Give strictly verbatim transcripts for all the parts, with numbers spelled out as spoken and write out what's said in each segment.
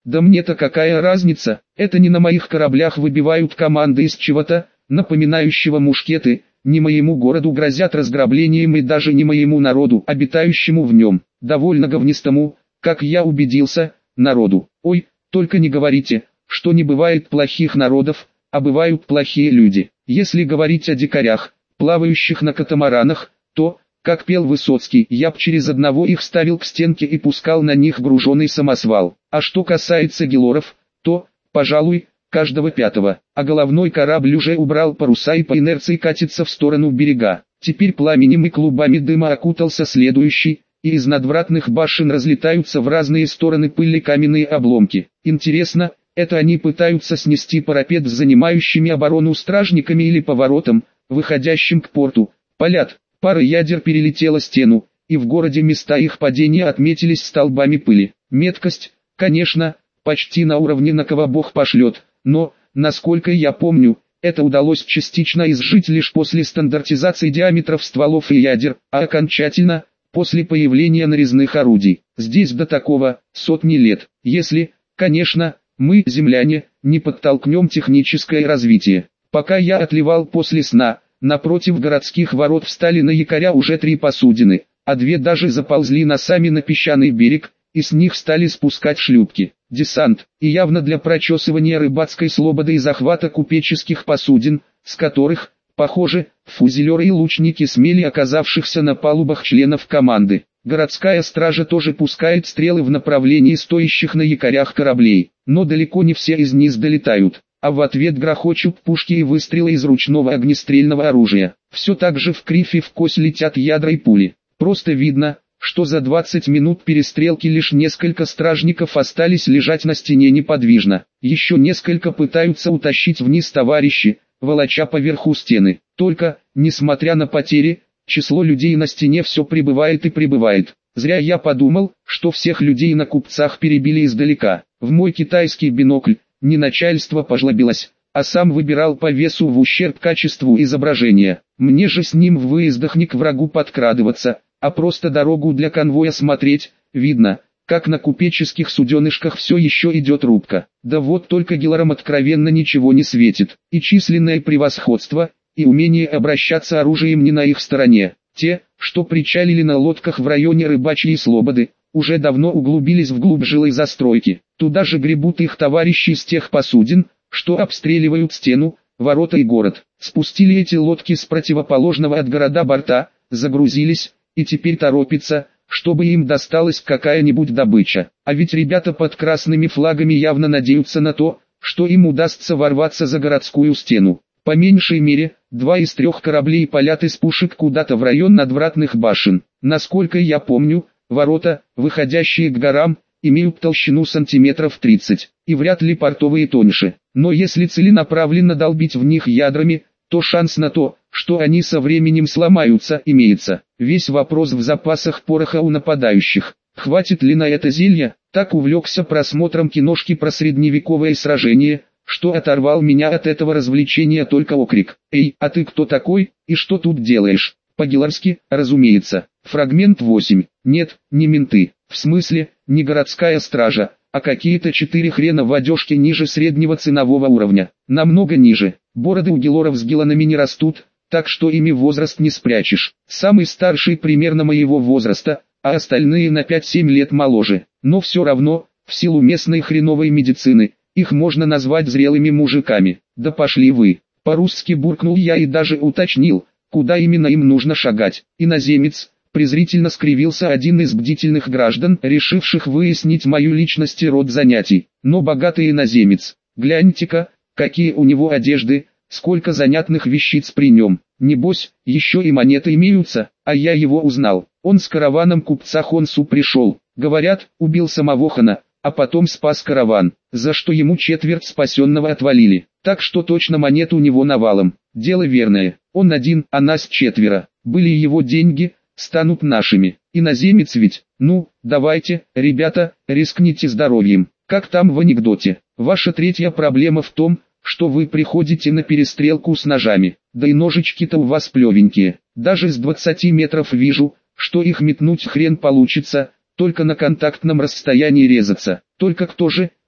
Да мне-то какая разница, это не на моих кораблях выбивают команды из чего-то, напоминающего мушкеты, не моему городу грозят разграблением и даже не моему народу, обитающему в нем, довольно говнистому, как я убедился, народу. Ой, только не говорите, что не бывает плохих народов, а бывают плохие люди. Если говорить о дикарях, плавающих на катамаранах, то, как пел Высоцкий, я б через одного их ставил к стенке и пускал на них груженый самосвал. А что касается гелоров, то, пожалуй, каждого пятого, а головной корабль уже убрал паруса и по инерции катится в сторону берега. Теперь пламенем и клубами дыма окутался следующий, и из надвратных башен разлетаются в разные стороны пыли каменные обломки. Интересно, это они пытаются снести парапет с занимающими оборону стражниками или поворотом, выходящим к порту. Палят, пара ядер перелетела стену, и в городе места их падения отметились столбами пыли. Меткость, конечно, почти на уровне на кого Бог пошлет, но, насколько я помню, это удалось частично изжить лишь после стандартизации диаметров стволов и ядер, а окончательно, после появления нарезных орудий. Здесь до такого сотни лет, если, конечно, мы, земляне, не подтолкнем техническое развитие. Пока я отливал после сна, напротив городских ворот встали на якоря уже три посудины, а две даже заползли носами на песчаный берег, и с них стали спускать шлюпки. Десант, и явно для прочесывания рыбацкой слободы и захвата купеческих посудин, с которых, похоже, фузелеры и лучники смели оказавшихся на палубах членов команды. Городская стража тоже пускает стрелы в направлении стоящих на якорях кораблей, но далеко не все из них долетают, а в ответ грохочут пушки и выстрелы из ручного огнестрельного оружия. Все так же в кривь и в кость летят ядра и пули. Просто видно, что за двадцать минут перестрелки лишь несколько стражников остались лежать на стене неподвижно. Еще несколько пытаются утащить вниз товарищи, волоча поверху стены. Только, несмотря на потери, число людей на стене все прибывает и прибывает. Зря я подумал, что всех людей на купцах перебили издалека. В мой китайский бинокль, не начальство пожлобилось, а сам выбирал по весу в ущерб качеству изображения. Мне же с ним в выездах не к врагу подкрадываться, а просто дорогу для конвоя смотреть. Видно, как на купеческих суденышках все еще идет рубка. Да вот только гелорам откровенно ничего не светит. И численное превосходство, и умение обращаться оружием не на их стороне. Те, что причалили на лодках в районе Рыбачьей Слободы, уже давно углубились вглубь жилой застройки. Туда же гребут их товарищи из тех посудин, что обстреливают стену, ворота и город. Спустили эти лодки с противоположного от города борта, загрузились, и теперь торопятся, чтобы им досталась какая-нибудь добыча. А ведь ребята под красными флагами явно надеются на то, что им удастся ворваться за городскую стену. По меньшей мере, два из трех кораблей палят из пушек куда-то в район надвратных башен. Насколько я помню, ворота, выходящие к горам, имеют толщину сантиметров тридцать, и вряд ли портовые тоньше. Но если целенаправленно долбить в них ядрами, то шанс на то, что они со временем сломаются, имеется. Весь вопрос в запасах пороха у нападающих. Хватит ли на это зелья? Так увлекся просмотром киношки про средневековое сражение, что оторвал меня от этого развлечения только окрик: «Эй, а ты кто такой, и что тут делаешь?» По-геларски, разумеется. Фрагмент восемь. Нет, не менты. В смысле, не городская стража, а какие-то четыре хрена в одежке ниже среднего ценового уровня. Намного ниже. Бороды у гелоров с геланами не растут, так что ими возраст не спрячешь. Самый старший примерно моего возраста, а остальные на пять-семь лет моложе. Но все равно, в силу местной хреновой медицины, их можно назвать зрелыми мужиками. Да пошли вы. По-русски буркнул я и даже уточнил, куда именно им нужно шагать. Иноземец, презрительно скривился один из бдительных граждан, решивших выяснить мою личность и род занятий. Но богатый иноземец. Гляньте-ка, какие у него одежды, сколько занятных вещиц при нем. Небось, еще и монеты имеются, а я его узнал. Он с караваном купца Хонсу пришел. Говорят, убил самого хана, а потом спас караван, за что ему четверть спасенного отвалили. Так что точно монет у него навалом. Дело верное. Он один, а нас четверо. Были его деньги, станут нашими. Иноземец ведь. Ну, давайте, ребята, рискните здоровьем. Как там в анекдоте. Ваша третья проблема в том, что вы приходите на перестрелку с ножами. Да и ножички-то у вас плевенькие. Даже с двадцати метров вижу, что их метнуть хрен получится, только на контактном расстоянии резаться. Только кто же,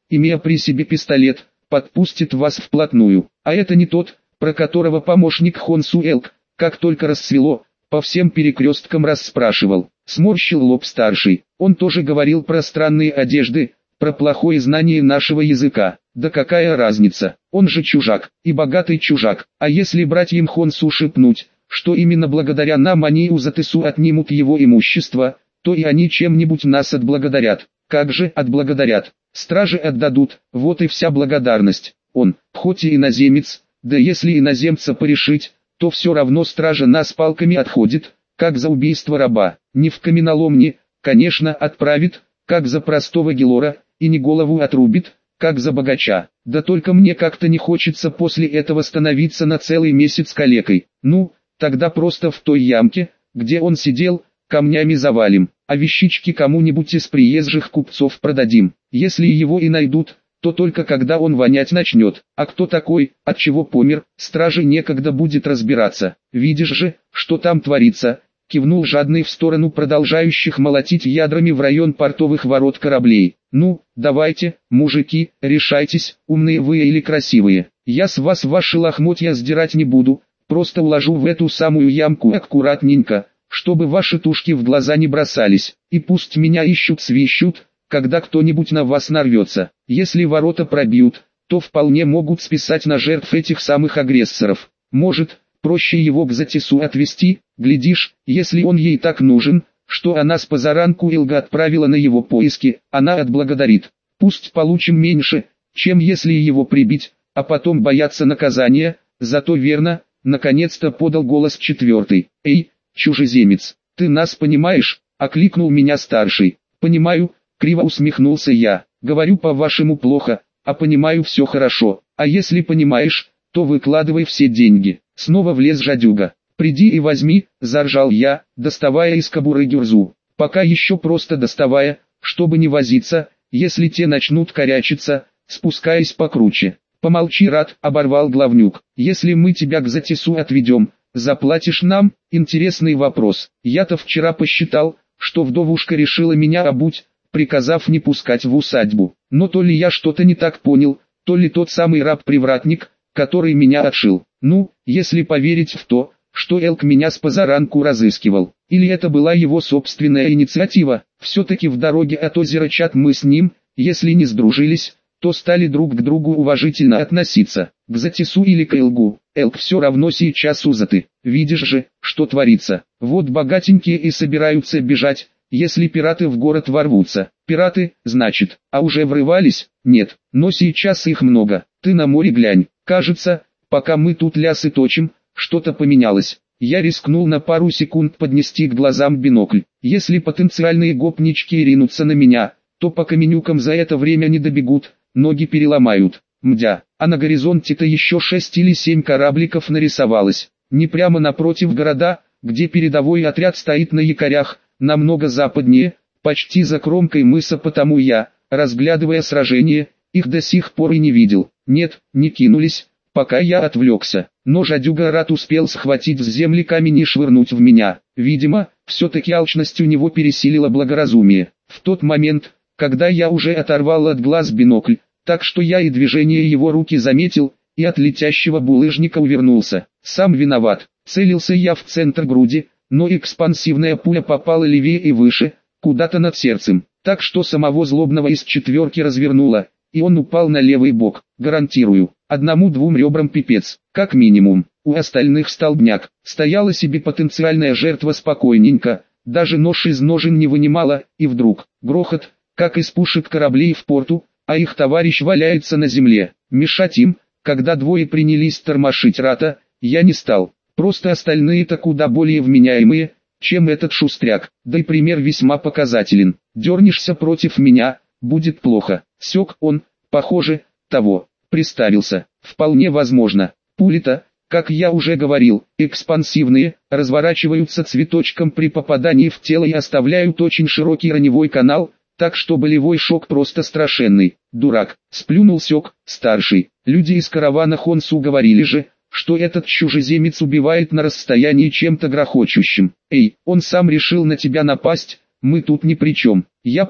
имея при себе пистолет, подпустит вас вплотную. А это не тот, про которого помощник Хонсу Элк, как только рассвело, по всем перекресткам расспрашивал. Сморщил лоб старший. Он тоже говорил про странные одежды, про плохое знание нашего языка. Да какая разница, он же чужак, и богатый чужак. А если братьям Хонсу шепнуть, что именно благодаря нам они у Затысу отнимут его имущество, то и они чем-нибудь нас отблагодарят. Как же отблагодарят? Стражи отдадут, вот и вся благодарность. Он, хоть и иноземец, да если иноземца порешить, то все равно стража нас палками отходит, как за убийство раба. Не в каменоломне, конечно, отправит, как за простого гелора, и не голову отрубит, как за богача. Да только мне как-то не хочется после этого становиться на целый месяц калекой. Ну, тогда просто в той ямке, где он сидел, камнями завалим, а вещички кому-нибудь из приезжих купцов продадим. Если его и найдут, то только когда он вонять начнет. А кто такой, от чего помер, страже некогда будет разбираться. Видишь же, что там творится, кивнул жадный в сторону продолжающих молотить ядрами в район портовых ворот кораблей. Ну, давайте, мужики, решайтесь, умные вы или красивые. Я с вас ваши лохмотья сдирать не буду, просто уложу в эту самую ямку аккуратненько, чтобы ваши тушки в глаза не бросались, и пусть меня ищут-свищут, когда кто-нибудь на вас нарвется. Если ворота пробьют, то вполне могут списать на жертв этих самых агрессоров. Может, проще его к Затису отвезти, глядишь, если он ей так нужен, что она с позаранку Илга отправила на его поиски, она отблагодарит. Пусть получим меньше, чем если его прибить, а потом бояться наказания, зато верно, наконец-то подал голос четвертый. Эй, чужеземец, ты нас понимаешь? Окликнул меня старший. Понимаю, криво усмехнулся я. Говорю по-вашему плохо, а понимаю все хорошо. А если понимаешь, то выкладывай все деньги. Снова влез жадюга. Приди и возьми, заржал я, доставая из кобуры гюрзу. Пока еще просто доставая, чтобы не возиться, если те начнут корячиться, спускаясь покруче. Помолчи, рад, оборвал главнюк. Если мы тебя к Затису отведем, заплатишь нам? Интересный вопрос. Я-то вчера посчитал, что вдовушка решила меня обуть, приказав не пускать в усадьбу. Но то ли я что-то не так понял, то ли тот самый раб-привратник, который меня отшил. Ну, если поверить в то, что Элк меня с позаранку разыскивал, или это была его собственная инициатива, все-таки в дороге от озера Чат мы с ним, если не сдружились, то стали друг к другу уважительно относиться. К Затису или к Элгу, Элк все равно сейчас узаты. Видишь же, что творится. Вот богатенькие и собираются бежать, если пираты в город ворвутся. Пираты, значит, а уже врывались? Нет, но сейчас их много. Ты на море глянь. Кажется, пока мы тут лясы точим, что-то поменялось. Я рискнул на пару секунд поднести к глазам бинокль. Если потенциальные гопнички ринутся на меня, то по каменюкам за это время не добегут, ноги переломают. Мдя, а на горизонте-то еще шесть или семь корабликов нарисовалось. Не прямо напротив города, где передовой отряд стоит на якорях, намного западнее, почти за кромкой мыса, потому я, разглядывая сражение, их до сих пор и не видел. Нет, не кинулись, пока я отвлекся. Но жадюга рад успел схватить с земли камень и швырнуть в меня. Видимо, все-таки алчность у него пересилила благоразумие. В тот момент, когда я уже оторвал от глаз бинокль, так что я и движение его руки заметил, и от летящего булыжника увернулся. Сам виноват. Целился я в центр груди, но экспансивная пуля попала левее и выше, куда-то над сердцем, так что самого злобного из четверки развернуло, и он упал на левый бок. Гарантирую, одному-двум ребрам пипец, как минимум. У остальных столбняк. Стояла себе потенциальная жертва спокойненько, даже нож из ножен не вынимала, и вдруг, грохот, как из пушек кораблей в порту, а их товарищ валяется на земле. Мешать им, когда двое принялись тормошить рата, я не стал. Просто остальные-то куда более вменяемые, чем этот шустряк, да и пример весьма показателен. Дернешься против меня, будет плохо. Сёк он, похоже, того, приставился. Вполне возможно. Пули-то, как я уже говорил, экспансивные, разворачиваются цветочком при попадании в тело и оставляют очень широкий раневой канал, так что болевой шок просто страшенный. Дурак, сплюнул Сёк, старший. Люди из каравана Хонсу говорили же, что этот чужеземец убивает на расстоянии чем-то грохочущим. Эй, он сам решил на тебя напасть, мы тут ни при чем. Я понял,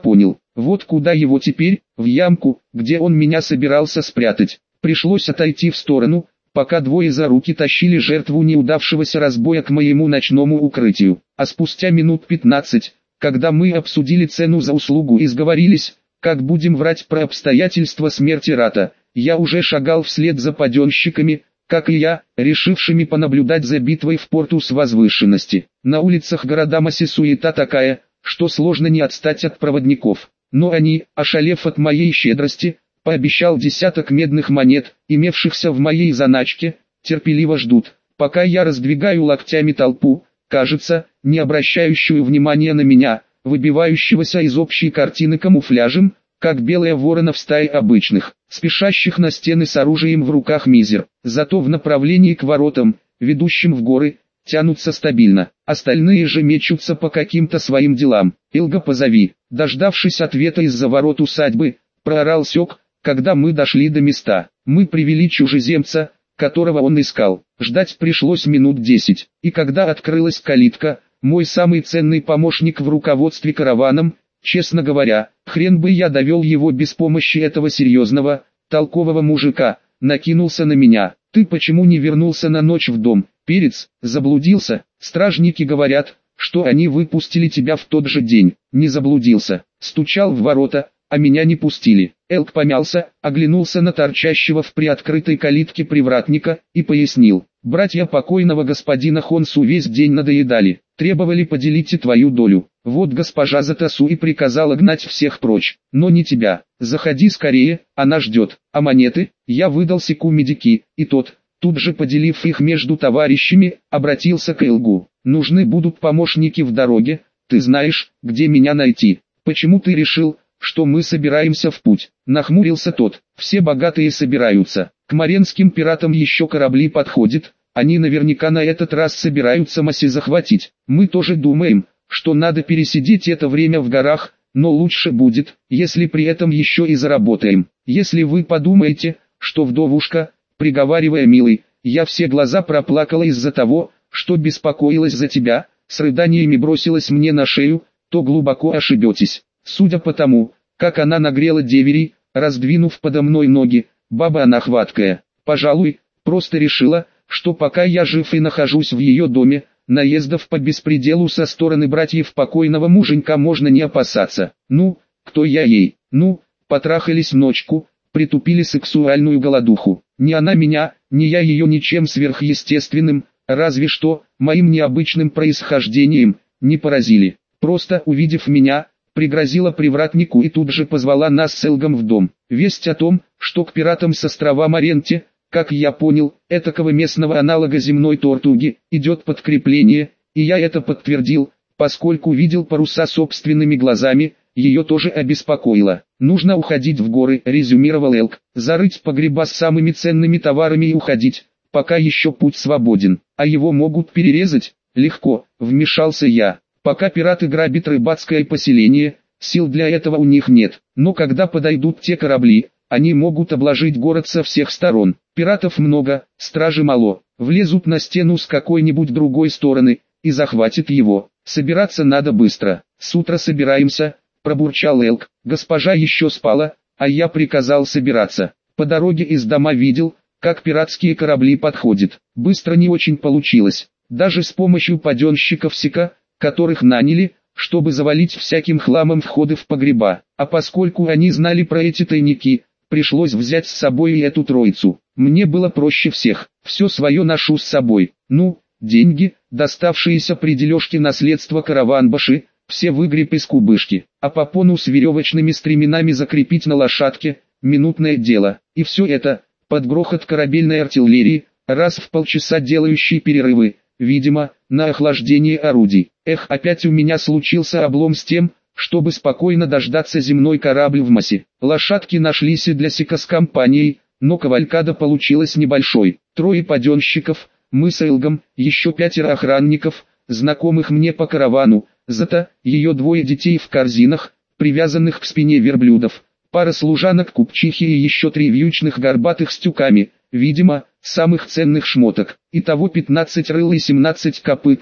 Вот куда его теперь, в ямку, где он меня собирался спрятать. Пришлось отойти в сторону, пока двое за руки тащили жертву неудавшегося разбоя к моему ночному укрытию. А спустя минут пятнадцать, когда мы обсудили цену за услугу и сговорились, как будем врать про обстоятельства смерти Рата, я уже шагал вслед за паденщиками, как и я, решившими понаблюдать за битвой в порту с возвышенности. На улицах города Маси суета такая, что сложно не отстать от проводников. Но они, ошалев от моей щедрости, пообещал десяток медных монет, имевшихся в моей заначке, терпеливо ждут, пока я раздвигаю локтями толпу, кажется, не обращающую внимания на меня, выбивающегося из общей картины камуфляжем, как белая ворона в стае обычных, спешащих на стены с оружием в руках мизер. Зато в направлении к воротам, ведущим в горы, тянутся стабильно, остальные же мечутся по каким-то своим делам. «Илга, позови!» Дождавшись ответа из-за ворот усадьбы, проорал Сёк, когда мы дошли до места. Мы привели чужеземца, которого он искал. Ждать пришлось минут десять, и когда открылась калитка, мой самый ценный помощник в руководстве караваном, честно говоря, хрен бы я довел его без помощи этого серьезного, толкового мужика, накинулся на меня. «Ты почему не вернулся на ночь в дом, перец? Заблудился? Стражники говорят, что они выпустили тебя в тот же день». Не заблудился, стучал в ворота, а меня не пустили. Элк помялся, оглянулся на торчащего в приоткрытой калитке привратника и пояснил: «Братья покойного господина Хонсу весь день надоедали, требовали поделить и твою долю. Вот госпожа Затасу и приказала гнать всех прочь, но не тебя. Заходи скорее, она ждет. А монеты?» Я выдал Секу медики, и тот, тут же поделив их между товарищами, обратился к Элгу: «Нужны будут помощники в дороге, ты знаешь, где меня найти. Почему ты решил, что мы собираемся в путь?» Нахмурился тот. «Все богатые собираются. К маренским пиратам еще корабли подходят, они наверняка на этот раз собираются Маси захватить. Мы тоже думаем, что надо пересидеть это время в горах, но лучше будет, если при этом еще и заработаем. Если вы подумаете, что вдовушка, приговаривая милый, я все глаза проплакала из-за того, что беспокоилась за тебя, с рыданиями бросилась мне на шею, то глубоко ошибетесь. Судя по тому, как она нагрела деверей, раздвинув подо мной ноги, баба она хваткая. Пожалуй, просто решила, что пока я жив и нахожусь в ее доме, наездов по беспределу со стороны братьев покойного муженька можно не опасаться. Ну, кто я ей? Ну, потрахались ночку, притупили сексуальную голодуху. Ни она меня, ни я ее ничем сверхъестественным, разве что, моим необычным происхождением, не поразили. Просто увидев меня, пригрозила привратнику и тут же позвала нас с Элгом в дом. Весть о том, что к пиратам с острова Маренте, как я понял, этакого местного аналога земной тортуги, идет подкрепление, и я это подтвердил, поскольку видел паруса собственными глазами, ее тоже обеспокоило. «Нужно уходить в горы», — резюмировал Элк, — «зарыть погреба с самыми ценными товарами и уходить, пока еще путь свободен. А его могут перерезать?» «Легко», — вмешался я. «Пока пираты грабят рыбацкое поселение, сил для этого у них нет, но когда подойдут те корабли, они могут обложить город со всех сторон. Пиратов много, стражи мало, влезут на стену с какой-нибудь другой стороны и захватят его. Собираться надо быстро». «С утра собираемся», — пробурчал Элк. «Госпожа еще спала, а я приказал собираться. По дороге из дома видел, как пиратские корабли подходят. Быстро не очень получилось, даже с помощью паденщиков Сека, которых наняли, чтобы завалить всяким хламом входы в погреба. А поскольку они знали про эти тайники, пришлось взять с собой и эту троицу. Мне было проще всех, все свое ношу с собой. Ну, деньги, доставшиеся при дележке наследства Караванбаши, все выгреб из кубышки, а попону с веревочными стременами закрепить на лошадке, минутное дело. И все это, под грохот корабельной артиллерии, раз в полчаса делающей перерывы, видимо, на охлаждение орудий. Эх, опять у меня случился облом с тем, чтобы спокойно дождаться земной корабль в Маси. Лошадки нашлись и для Сека с компанией, но кавалькада получилась небольшой. Трое паденщиков, мы с Элгом, еще пятеро охранников, знакомых мне по каравану, Зата, ее двое детей в корзинах, привязанных к спине верблюдов, пара служанок купчихи и еще три вьючных горбатых с тюками, видимо, самых ценных шмоток. Итого пятнадцать рыл и семнадцать копытных,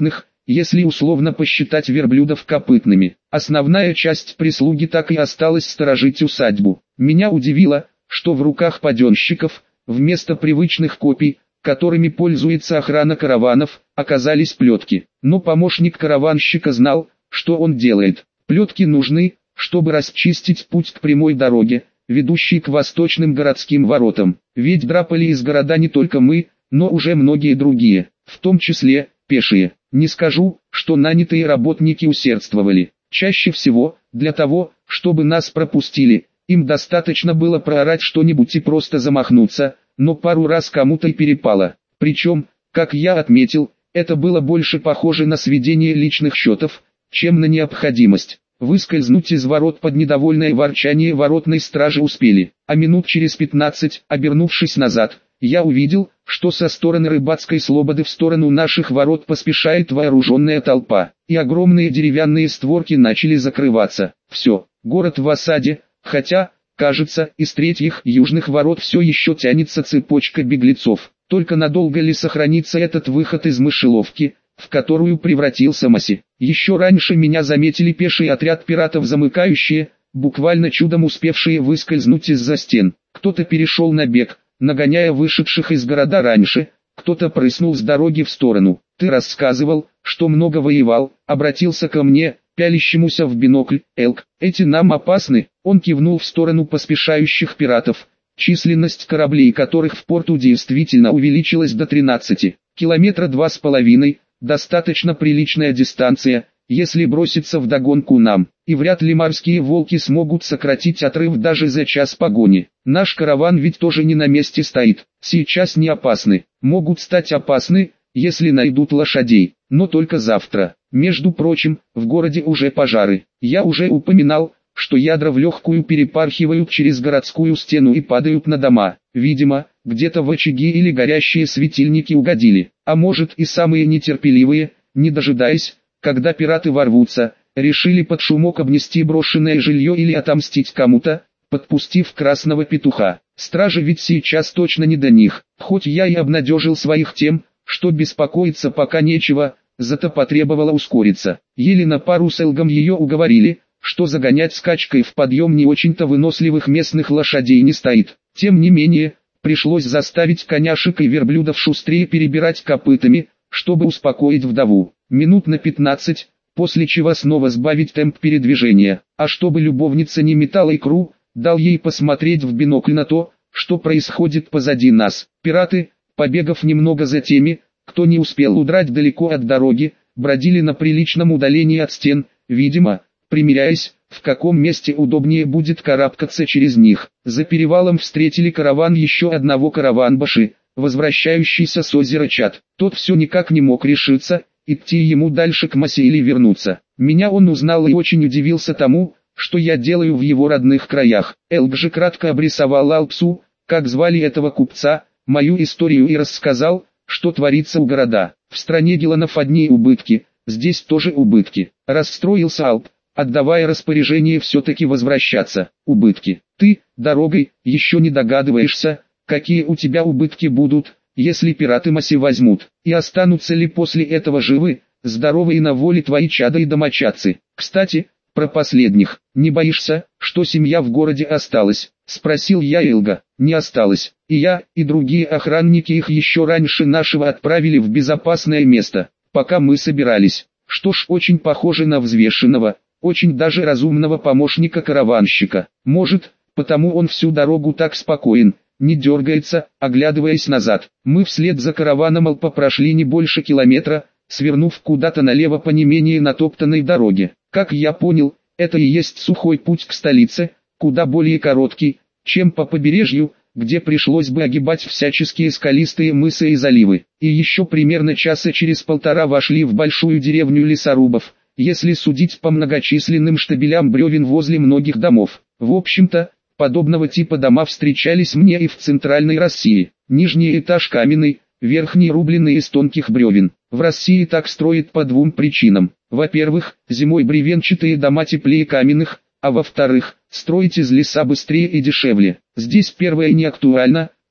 если условно посчитать верблюдов копытными. Основная часть прислуги так и осталась сторожить усадьбу. Меня удивило, что в руках паденщиков, вместо привычных копий, которыми пользуется охрана караванов, оказались плетки. Но помощник караванщика знал, что он делает. Плетки нужны, чтобы расчистить путь к прямой дороге, ведущей к восточным городским воротам. Ведь драпали из города не только мы, но уже многие другие, в том числе пешие. Не скажу, что нанятые работники усердствовали. Чаще всего, для того, чтобы нас пропустили, им достаточно было проорать что-нибудь и просто замахнуться, но пару раз кому-то и перепало. Причем, как я отметил, это было больше похоже на сведение личных счетов, чем на необходимость. Выскользнуть из ворот под недовольное ворчание воротной стражи успели, а минут через пятнадцать, обернувшись назад, я увидел, что со стороны рыбацкой слободы в сторону наших ворот поспешает вооруженная толпа, и огромные деревянные створки начали закрываться. Все, город в осаде, хотя, кажется, из третьих южных ворот все еще тянется цепочка беглецов. Только надолго ли сохранится этот выход из мышеловки, в которую превратился Маси? Еще раньше меня заметили пеший отряд пиратов, замыкающие, буквально чудом успевшие выскользнуть из-за стен. Кто-то перешел на бег, нагоняя вышедших из города раньше, кто-то прыснул с дороги в сторону. «Ты рассказывал, что много воевал», — обратился ко мне, пялящемуся в бинокль, Элк. «Эти нам опасны», — он кивнул в сторону поспешающих пиратов, численность кораблей которых в порту действительно увеличилась до тринадцати. Километра два с половиной, достаточно приличная дистанция, если броситься вдогонку нам, и вряд ли морские волки смогут сократить отрыв даже за час погони. Наш караван ведь тоже не на месте стоит, сейчас не опасны, могут стать опасны, если найдут лошадей, но только завтра. Между прочим, в городе уже пожары. Я уже упоминал, что ядра в легкую перепархивают через городскую стену и падают на дома. Видимо, где-то в очаги или горящие светильники угодили. А может, и самые нетерпеливые, не дожидаясь, когда пираты ворвутся, решили под шумок обнести брошенное жилье или отомстить кому-то, подпустив красного петуха. Стражи ведь сейчас точно не до них. Хоть я и обнадежил своих тем, что беспокоиться пока нечего, зато потребовало ускориться. Еле на пару с Элгом ее уговорили, что загонять скачкой в подъем не очень-то выносливых местных лошадей не стоит. Тем не менее, пришлось заставить коняшек и верблюдов шустрее перебирать копытами, чтобы успокоить вдову. Минут на пятнадцать, после чего снова сбавить темп передвижения. А чтобы любовница не метала икру, дал ей посмотреть в бинокль на то, что происходит позади нас. Пираты, побегав немного за теми, кто не успел удрать далеко от дороги, бродили на приличном удалении от стен, видимо, примеряясь, в каком месте удобнее будет карабкаться через них. За перевалом встретили караван еще одного караванбаши, возвращающийся с озера Чад. Тот все никак не мог решиться, идти ему дальше к Масе или вернуться. Меня он узнал и очень удивился тому, что я делаю в его родных краях. Элк же кратко обрисовал Алпсу, как звали этого купца, мою историю и рассказал, что творится у города. В стране Геланов одни убытки, здесь тоже убытки. Расстроился Алп, отдавая распоряжение все-таки возвращаться. Убытки. Ты, дорогой, еще не догадываешься, какие у тебя убытки будут, если пираты Маси возьмут, и останутся ли после этого живы, здоровы и на воле твои чада и домочадцы. Кстати, про последних, не боишься, что семья в городе осталась? Спросил я Элга. Не осталось, и я, и другие охранники их еще раньше нашего отправили в безопасное место, пока мы собирались. Что ж, очень похоже на взвешенного, очень даже разумного помощника караванщика. Может, потому он всю дорогу так спокоен, не дергается, оглядываясь назад. Мы вслед за караваном Алпа прошли не больше километра, свернув куда-то налево по не менее натоптанной дороге. Как я понял, это и есть сухой путь к столице, куда более короткий, чем по побережью, где пришлось бы огибать всяческие скалистые мысы и заливы. И еще примерно часа через полтора вошли в большую деревню лесорубов, если судить по многочисленным штабелям бревен возле многих домов. В общем-то, подобного типа дома встречались мне и в центральной России. Нижний этаж каменный, верхний рубленый из тонких бревен. В России так строят по двум причинам. Во-первых, зимой бревенчатые дома теплее каменных, а во-вторых, строить из леса быстрее и дешевле. Здесь первое не актуально,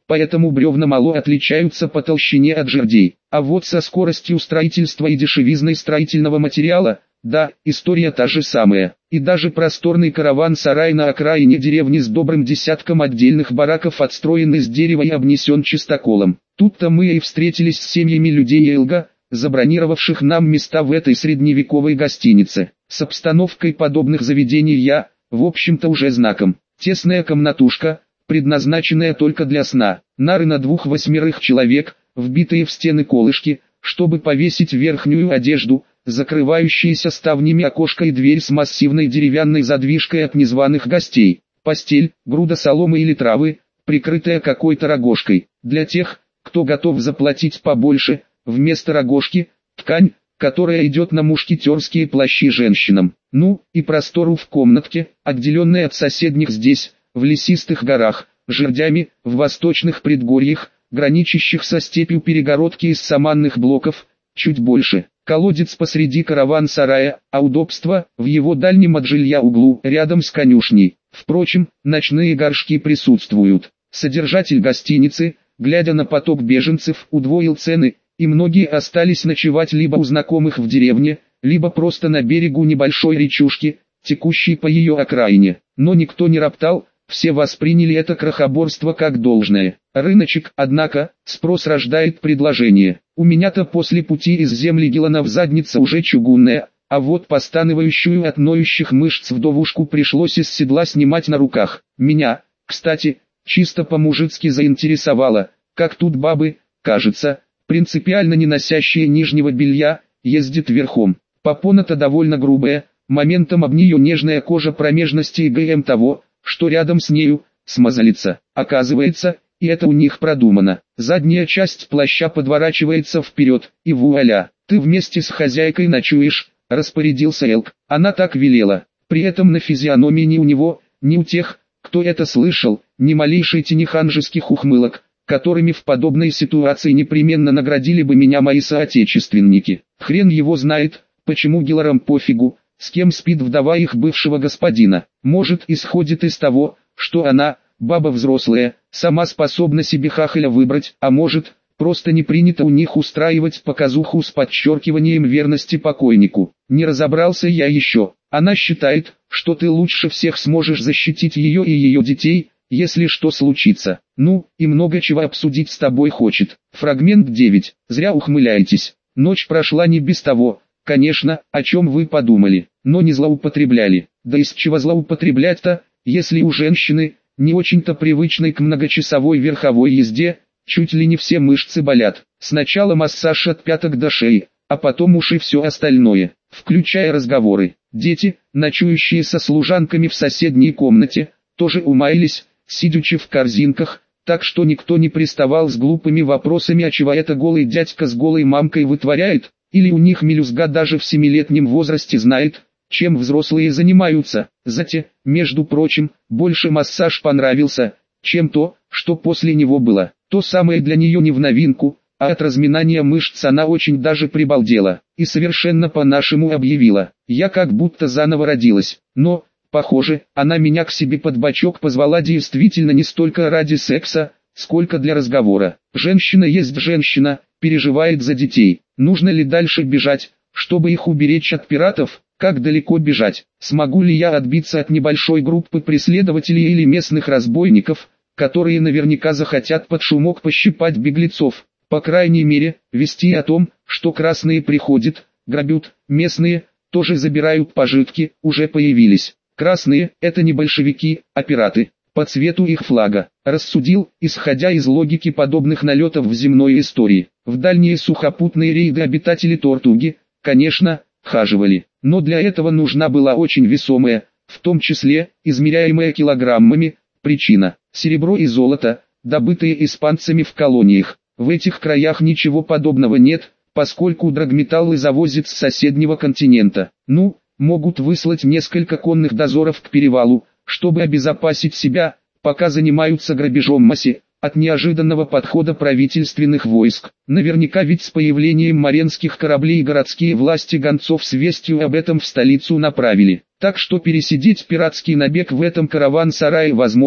поэтому бревна мало отличаются по толщине от жердей. А вот со скоростью строительства и дешевизной строительного материала, да, история та же самая. И даже просторный караван-сарай на окраине деревни с добрым десятком отдельных бараков отстроен из дерева и обнесен чистоколом. Тут-то мы и встретились с семьями людей Элга, забронировавших нам места в этой средневековой гостинице. С обстановкой подобных заведений я, в общем-то, уже знаком. Тесная комнатушка, предназначенная только для сна, нары на двух-восьмерых человек, вбитые в стены колышки, чтобы повесить верхнюю одежду, закрывающиеся ставнями окошко и дверь с массивной деревянной задвижкой от незваных гостей, постель, груда соломы или травы, прикрытая какой-то рогожкой. Для тех, кто готов заплатить побольше, вместо рогожки, ткань, которая идет на мушкетерские плащи женщинам. Ну, и простору в комнатке, отделенной от соседних здесь, в лесистых горах, жердями, в восточных предгорьях, граничащих со степью перегородки из саманных блоков, чуть больше. Колодец посреди караван-сарая, а удобство в его дальнем от жилья углу, рядом с конюшней. Впрочем, ночные горшки присутствуют. Содержатель гостиницы, глядя на поток беженцев, удвоил цены, и многие остались ночевать либо у знакомых в деревне, либо просто на берегу небольшой речушки, текущей по ее окраине. Но никто не роптал, все восприняли это крохоборство как должное. Рыночек, однако, спрос рождает предложение. У меня-то после пути из земли Геланов задница уже чугунная, а вот постанывающую от ноющих мышц вдовушку пришлось из седла снимать на руках. Меня, кстати, чисто по-мужицки заинтересовало, как тут бабы, кажется, принципиально не носящие нижнего белья, ездит верхом. Попона-то довольно грубая, моментом об нее нежная кожа промежности и ГМ того, что рядом с нею, смазалится. Оказывается, и это у них продумано. Задняя часть плаща подворачивается вперед, и вуаля, ты вместе с хозяйкой ночуешь, распорядился Элк. Она так велела. При этом на физиономии ни у него, ни у тех, кто это слышал, ни малейшей тени ханжеских ухмылок, которыми в подобной ситуации непременно наградили бы меня мои соотечественники. Хрен его знает, почему Геларам пофигу, с кем спит вдова их бывшего господина. Может, исходит из того, что она, баба взрослая, сама способна себе хахаля выбрать, а может, просто не принято у них устраивать показуху с подчеркиванием верности покойнику. Не разобрался я еще. Она считает, что ты лучше всех сможешь защитить ее и ее детей, если что случится. Ну, и много чего обсудить с тобой хочет. Фрагмент девять. Зря ухмыляетесь. Ночь прошла не без того, конечно, о чем вы подумали, но не злоупотребляли. Да из чего злоупотреблять-то, если у женщины, не очень-то привычной к многочасовой верховой езде, чуть ли не все мышцы болят. Сначала массаж от пяток до шеи, а потом уж и все остальное, включая разговоры. Дети, ночующие со служанками в соседней комнате, тоже умаялись, сидячи в корзинках, так что никто не приставал с глупыми вопросами, а чего это голый дядька с голой мамкой вытворяет, или у них мелюзга даже в семилетнем возрасте знает, чем взрослые занимаются. Зате, между прочим, больше массаж понравился, чем то, что после него было. То самое для нее не в новинку, а от разминания мышц она очень даже прибалдела, и совершенно по-нашему объявила: я как будто заново родилась. Но, похоже, она меня к себе под бочок позвала действительно не столько ради секса, сколько для разговора. Женщина есть женщина, переживает за детей. Нужно ли дальше бежать, чтобы их уберечь от пиратов? Как далеко бежать? Смогу ли я отбиться от небольшой группы преследователей или местных разбойников, которые наверняка захотят под шумок пощипать беглецов? По крайней мере, вести о том, что красные приходят, грабят, местные, тоже забирают пожитки, уже появились. Красные – это не большевики, а пираты, по цвету их флага. Рассудил, исходя из логики подобных налетов в земной истории. В дальние сухопутные рейды обитатели Тортуги, конечно, хаживали, но для этого нужна была очень весомая, в том числе, измеряемая килограммами, причина. Серебро и золото, добытые испанцами в колониях. В этих краях ничего подобного нет, поскольку драгметаллы завозят с соседнего континента. Ну, могут выслать несколько конных дозоров к перевалу, чтобы обезопасить себя, пока занимаются грабежом масси, от неожиданного подхода правительственных войск. Наверняка ведь с появлением маренских кораблей городские власти гонцов с вестью об этом в столицу направили. Так что пересидеть пиратский набег в этом караван-сарае возможно,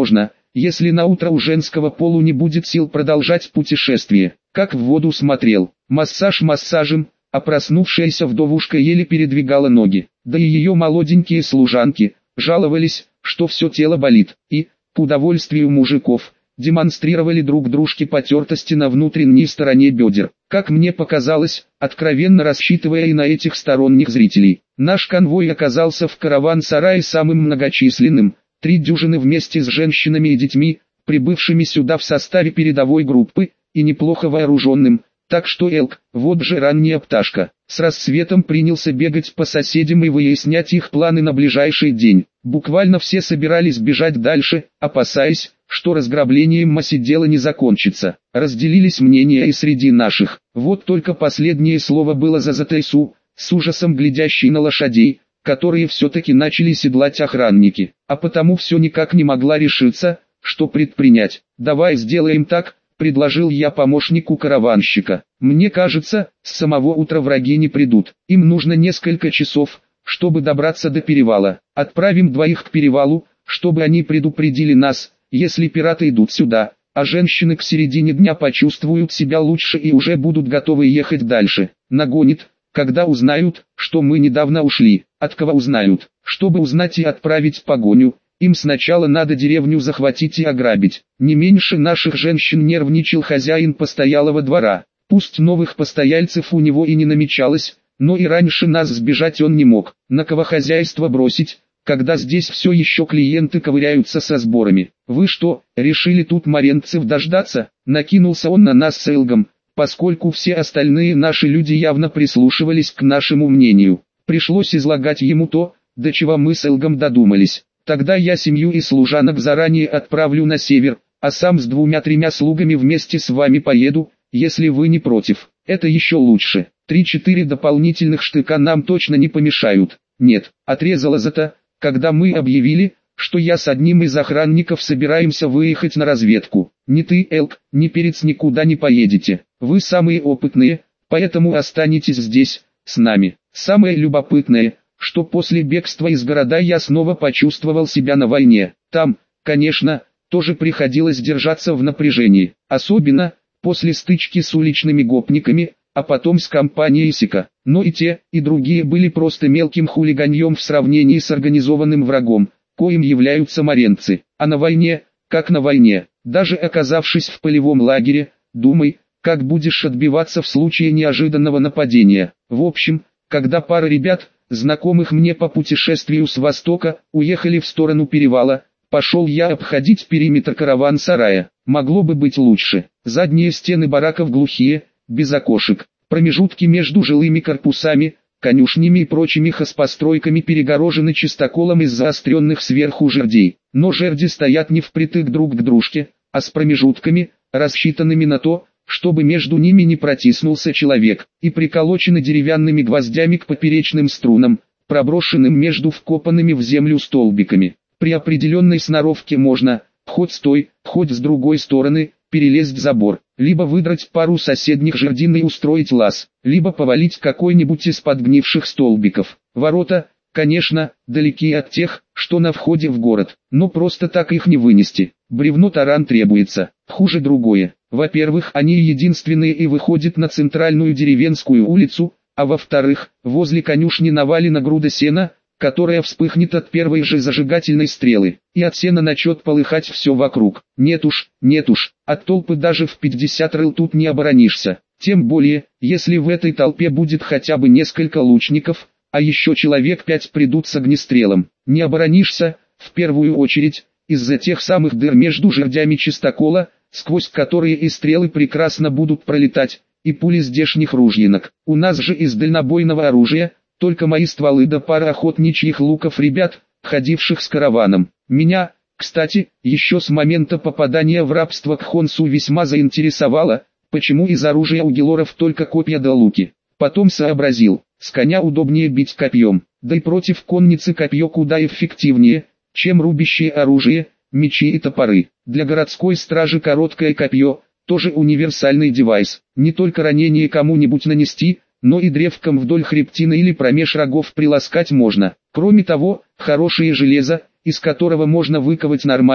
если на утро у женского полу не будет сил продолжать путешествие. Как в воду смотрел, массаж массажем, а проснувшаяся вдовушка еле передвигала ноги. Да и ее молоденькие служанки жаловались, что все тело болит, и, к удовольствию мужиков, демонстрировали друг дружке потертости на внутренней стороне бедер. Как мне показалось, откровенно рассчитывая и на этих сторонних зрителей. Наш конвой оказался в караван-сарае самым многочисленным, три дюжины вместе с женщинами и детьми, прибывшими сюда в составе передовой группы, и неплохо вооруженным, так что Элк, вот же ранняя пташка, с рассветом принялся бегать по соседям и выяснять их планы на ближайший день. Буквально все собирались бежать дальше, опасаясь, что разграблением Маси дело не закончится. Разделились мнения и среди наших. Вот только последнее слово было за Затайсу, с ужасом глядящей на лошадей, которые все-таки начали седлать охранники. А потому все никак не могла решиться, что предпринять. «Давай сделаем так», — предложил я помощнику караванщика. «Мне кажется, с самого утра враги не придут. Им нужно несколько часов, чтобы добраться до перевала. Отправим двоих к перевалу, чтобы они предупредили нас, если пираты идут сюда, а женщины к середине дня почувствуют себя лучше и уже будут готовы ехать дальше. Нагонит, когда узнают, что мы недавно ушли. От кого узнают? Чтобы узнать и отправить погоню, им сначала надо деревню захватить и ограбить. Не меньше наших женщин нервничал хозяин постоялого двора. Пусть новых постояльцев у него и не намечалось, но и раньше нас сбежать он не мог. На кого хозяйство бросить, когда здесь все еще клиенты ковыряются со сборами? Вы что, решили тут маренцев дождаться? Накинулся он на нас с Элгом, поскольку все остальные наши люди явно прислушивались к нашему мнению. Пришлось излагать ему то, до чего мы с Элгом додумались. Тогда я семью и служанок заранее отправлю на север, а сам с двумя-тремя слугами вместе с вами поеду, если вы не против. Это еще лучше. Три-четыре дополнительных штыка нам точно не помешают. Нет, отрезала Зата, когда мы объявили, что я с одним из охранников собираемся выехать на разведку. Ни ты, Элк, ни Перец никуда не поедете. Вы самые опытные, поэтому останетесь здесь, с нами. Самое любопытное, что после бегства из города я снова почувствовал себя на войне. Там, конечно, тоже приходилось держаться в напряжении. Особенно, после стычки с уличными гопниками, а потом с компанией Сика. Но и те, и другие были просто мелким хулиганьем в сравнении с организованным врагом, коим являются маренцы. А на войне, как на войне, даже оказавшись в полевом лагере, думай, как будешь отбиваться в случае неожиданного нападения. В общем, когда пара ребят, знакомых мне по путешествию с востока, уехали в сторону перевала, пошел я обходить периметр караван-сарая. Могло бы быть лучше. Задние стены бараков глухие, без окошек. Промежутки между жилыми корпусами, конюшнями и прочими хозпостройками перегорожены чистоколом из заостренных сверху жердей. Но жерди стоят не впритык друг к дружке, а с промежутками, рассчитанными на то, чтобы между ними не протиснулся человек, и приколочены деревянными гвоздями к поперечным струнам, проброшенным между вкопанными в землю столбиками. При определенной сноровке можно, хоть с той, хоть с другой стороны, перелезть забор, либо выдрать пару соседних жердин и устроить лаз, либо повалить какой-нибудь из подгнивших столбиков. Ворота, конечно, далеки от тех, что на входе в город, но просто так их не вынести. Бревно-таран требуется. Хуже другое. Во-первых, они единственные и выходят на центральную деревенскую улицу, а во-вторых, возле конюшни навалена груда сена, которая вспыхнет от первой же зажигательной стрелы, и от сена начнет полыхать все вокруг. Нет уж, нет уж, от толпы даже в пятьдесят рыл тут не оборонишься. Тем более, если в этой толпе будет хотя бы несколько лучников, а еще человек пять придут с огнестрелом. Не оборонишься, в первую очередь, из-за тех самых дыр между жердями чистокола, сквозь которые и стрелы прекрасно будут пролетать, и пули здешних ружьинок. У нас же из дальнобойного оружия, только мои стволы да пара охотничьих луков ребят, ходивших с караваном. Меня, кстати, еще с момента попадания в рабство к Хонсу весьма заинтересовало, почему из оружия у гелоров только копья да луки. Потом сообразил, с коня удобнее бить копьем, да и против конницы копье куда эффективнее, чем рубящее оружие, мечи и топоры. Для городской стражи короткое копье, тоже универсальный девайс. Не только ранение кому-нибудь нанести, но и древком вдоль хребтины или промеж рогов приласкать можно. Кроме того, хорошее железо, из которого можно выковать нормальный,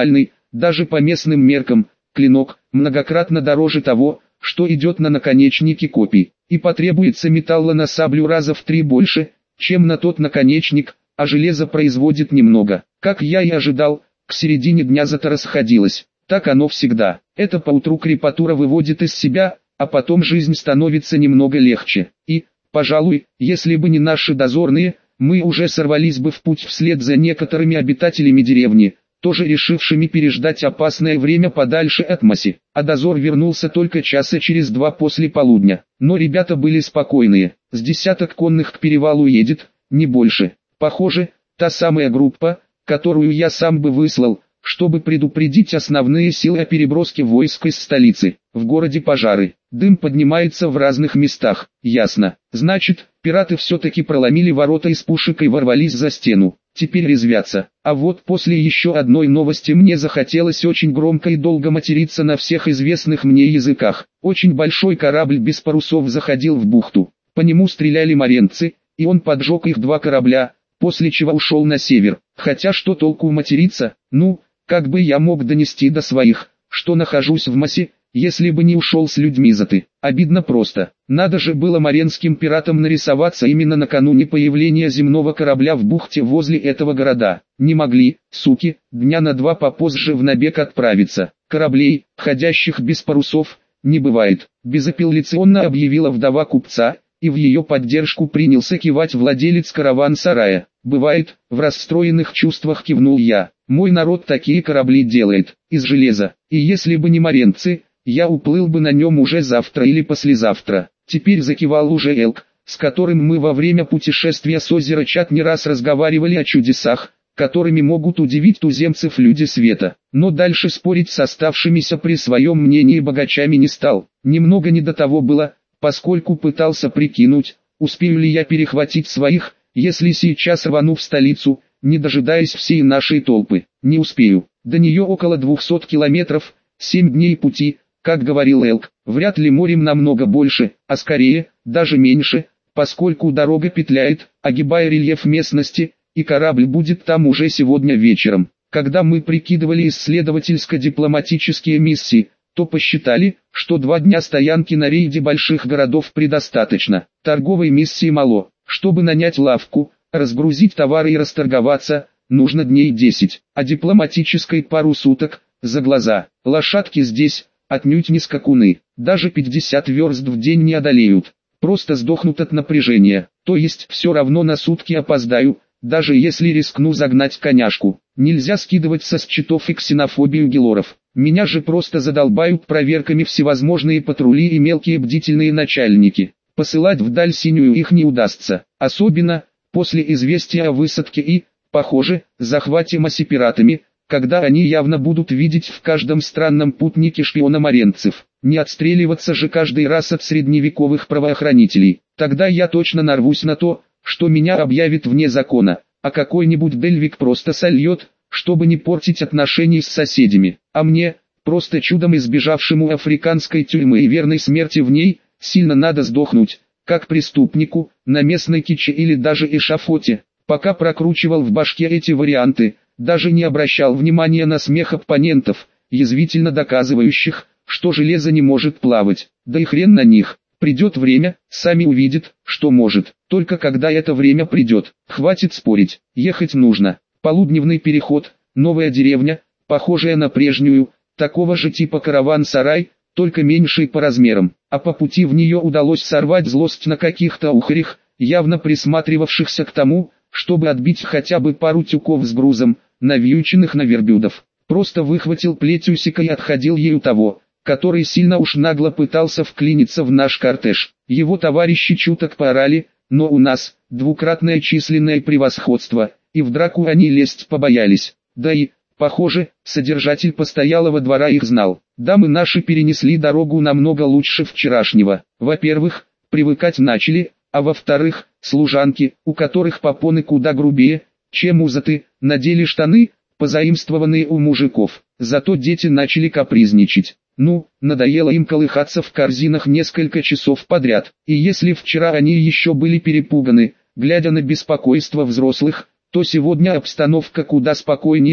даже по местным меркам, клинок многократно дороже того, что идет на наконечнике копий, и потребуется металла на саблю раза в три больше, чем на тот наконечник, а железо производит немного. Как я и ожидал, к середине дня зато расходилось. Так оно всегда. Это поутру крепатура выводит из себя, а потом жизнь становится немного легче. И, пожалуй, если бы не наши дозорные, мы уже сорвались бы в путь вслед за некоторыми обитателями деревни, тоже решившими переждать опасное время подальше от Маси. А дозор вернулся только часа через два после полудня. Но ребята были спокойные. С десяток конных к перевалу едет, не больше. Похоже, та самая группа, которую я сам бы выслал, чтобы предупредить основные силы о переброске войск из столицы. В городе пожары, дым поднимается в разных местах, ясно. Значит, пираты все-таки проломили ворота из пушек и ворвались за стену. Теперь резвятся. А вот после еще одной новости мне захотелось очень громко и долго материться на всех известных мне языках. Очень большой корабль без парусов заходил в бухту. По нему стреляли маренцы, и он поджег их два корабля, после чего ушел на север. Хотя что толку материться, ну, как бы я мог донести до своих, что нахожусь в Масе, если бы не ушел с людьми заты. Обидно просто. Надо же было маренским пиратам нарисоваться именно накануне появления земного корабля в бухте возле этого города. Не могли, суки, дня на два попозже в набег отправиться. Кораблей, ходящих без парусов, не бывает. Безапелляционно объявила вдова купца, и в ее поддержку принялся кивать владелец караван-сарая. «Бывает», в расстроенных чувствах кивнул я. «Мой народ такие корабли делает, из железа, и если бы не маренцы, я уплыл бы на нем уже завтра или послезавтра». Теперь закивал уже Элк, с которым мы во время путешествия с озера Чат не раз разговаривали о чудесах, которыми могут удивить туземцев люди света. Но дальше спорить с оставшимися при своем мнении богачами не стал. Немного не до того было, поскольку пытался прикинуть, успею ли я перехватить своих, если сейчас рвану в столицу, не дожидаясь всей нашей толпы. Не успею. До нее около двухсот километров, семь дней пути, как говорил Элк. Вряд ли морем намного больше, а скорее, даже меньше, поскольку дорога петляет, огибая рельеф местности, и корабль будет там уже сегодня вечером. Когда мы прикидывали исследовательско-дипломатические миссии, то посчитали, что два дня стоянки на рейде больших городов предостаточно. Торговой миссии мало. Чтобы нанять лавку, разгрузить товары и расторговаться, нужно дней десять, а дипломатической пару суток, за глаза. Лошадки здесь, отнюдь не скакуны, даже пятьдесят верст в день не одолеют, просто сдохнут от напряжения, то есть все равно на сутки опоздаю, даже если рискну загнать коняшку. Нельзя скидывать со счетов и ксенофобию гелоров, меня же просто задолбают проверками всевозможные патрули и мелкие бдительные начальники. Посылать вдаль синюю их не удастся, особенно после известия о высадке и, похоже, захвате Маси пиратами, когда они явно будут видеть в каждом странном путнике шпиона маренцев. Не отстреливаться же каждый раз от средневековых правоохранителей. Тогда я точно нарвусь на то, что меня объявят вне закона, а какой-нибудь Дельвик просто сольет, чтобы не портить отношений с соседями. А мне, просто чудом избежавшему африканской тюрьмы и верной смерти в ней, сильно надо сдохнуть, как преступнику, на местной киче или даже эшафоте. Пока прокручивал в башке эти варианты, даже не обращал внимания на смех оппонентов, язвительно доказывающих, что железо не может плавать. Да и хрен на них, придет время, сами увидят, что может. Только когда это время придет, хватит спорить, ехать нужно. Полудневный переход, новая деревня, похожая на прежнюю, такого же типа караван-сарай, только меньший по размерам, а по пути в нее удалось сорвать злость на каких-то ухарях, явно присматривавшихся к тому, чтобы отбить хотя бы пару тюков с грузом, навьюченных на верблюдов. Просто выхватил плеть усика и отходил ею того, который сильно уж нагло пытался вклиниться в наш кортеж. Его товарищи чуток поорали, но у нас двукратное численное превосходство, и в драку они лезть побоялись. Да и, похоже, содержатель постоялого двора их знал. Дамы наши перенесли дорогу намного лучше вчерашнего. Во-первых, привыкать начали, а во-вторых, служанки, у которых попоны куда грубее, чем у заты, надели штаны, позаимствованные у мужиков. Зато дети начали капризничать. Ну, надоело им колыхаться в корзинах несколько часов подряд. И если вчера они еще были перепуганы, глядя на беспокойство взрослых, то сегодня обстановка куда спокойнее,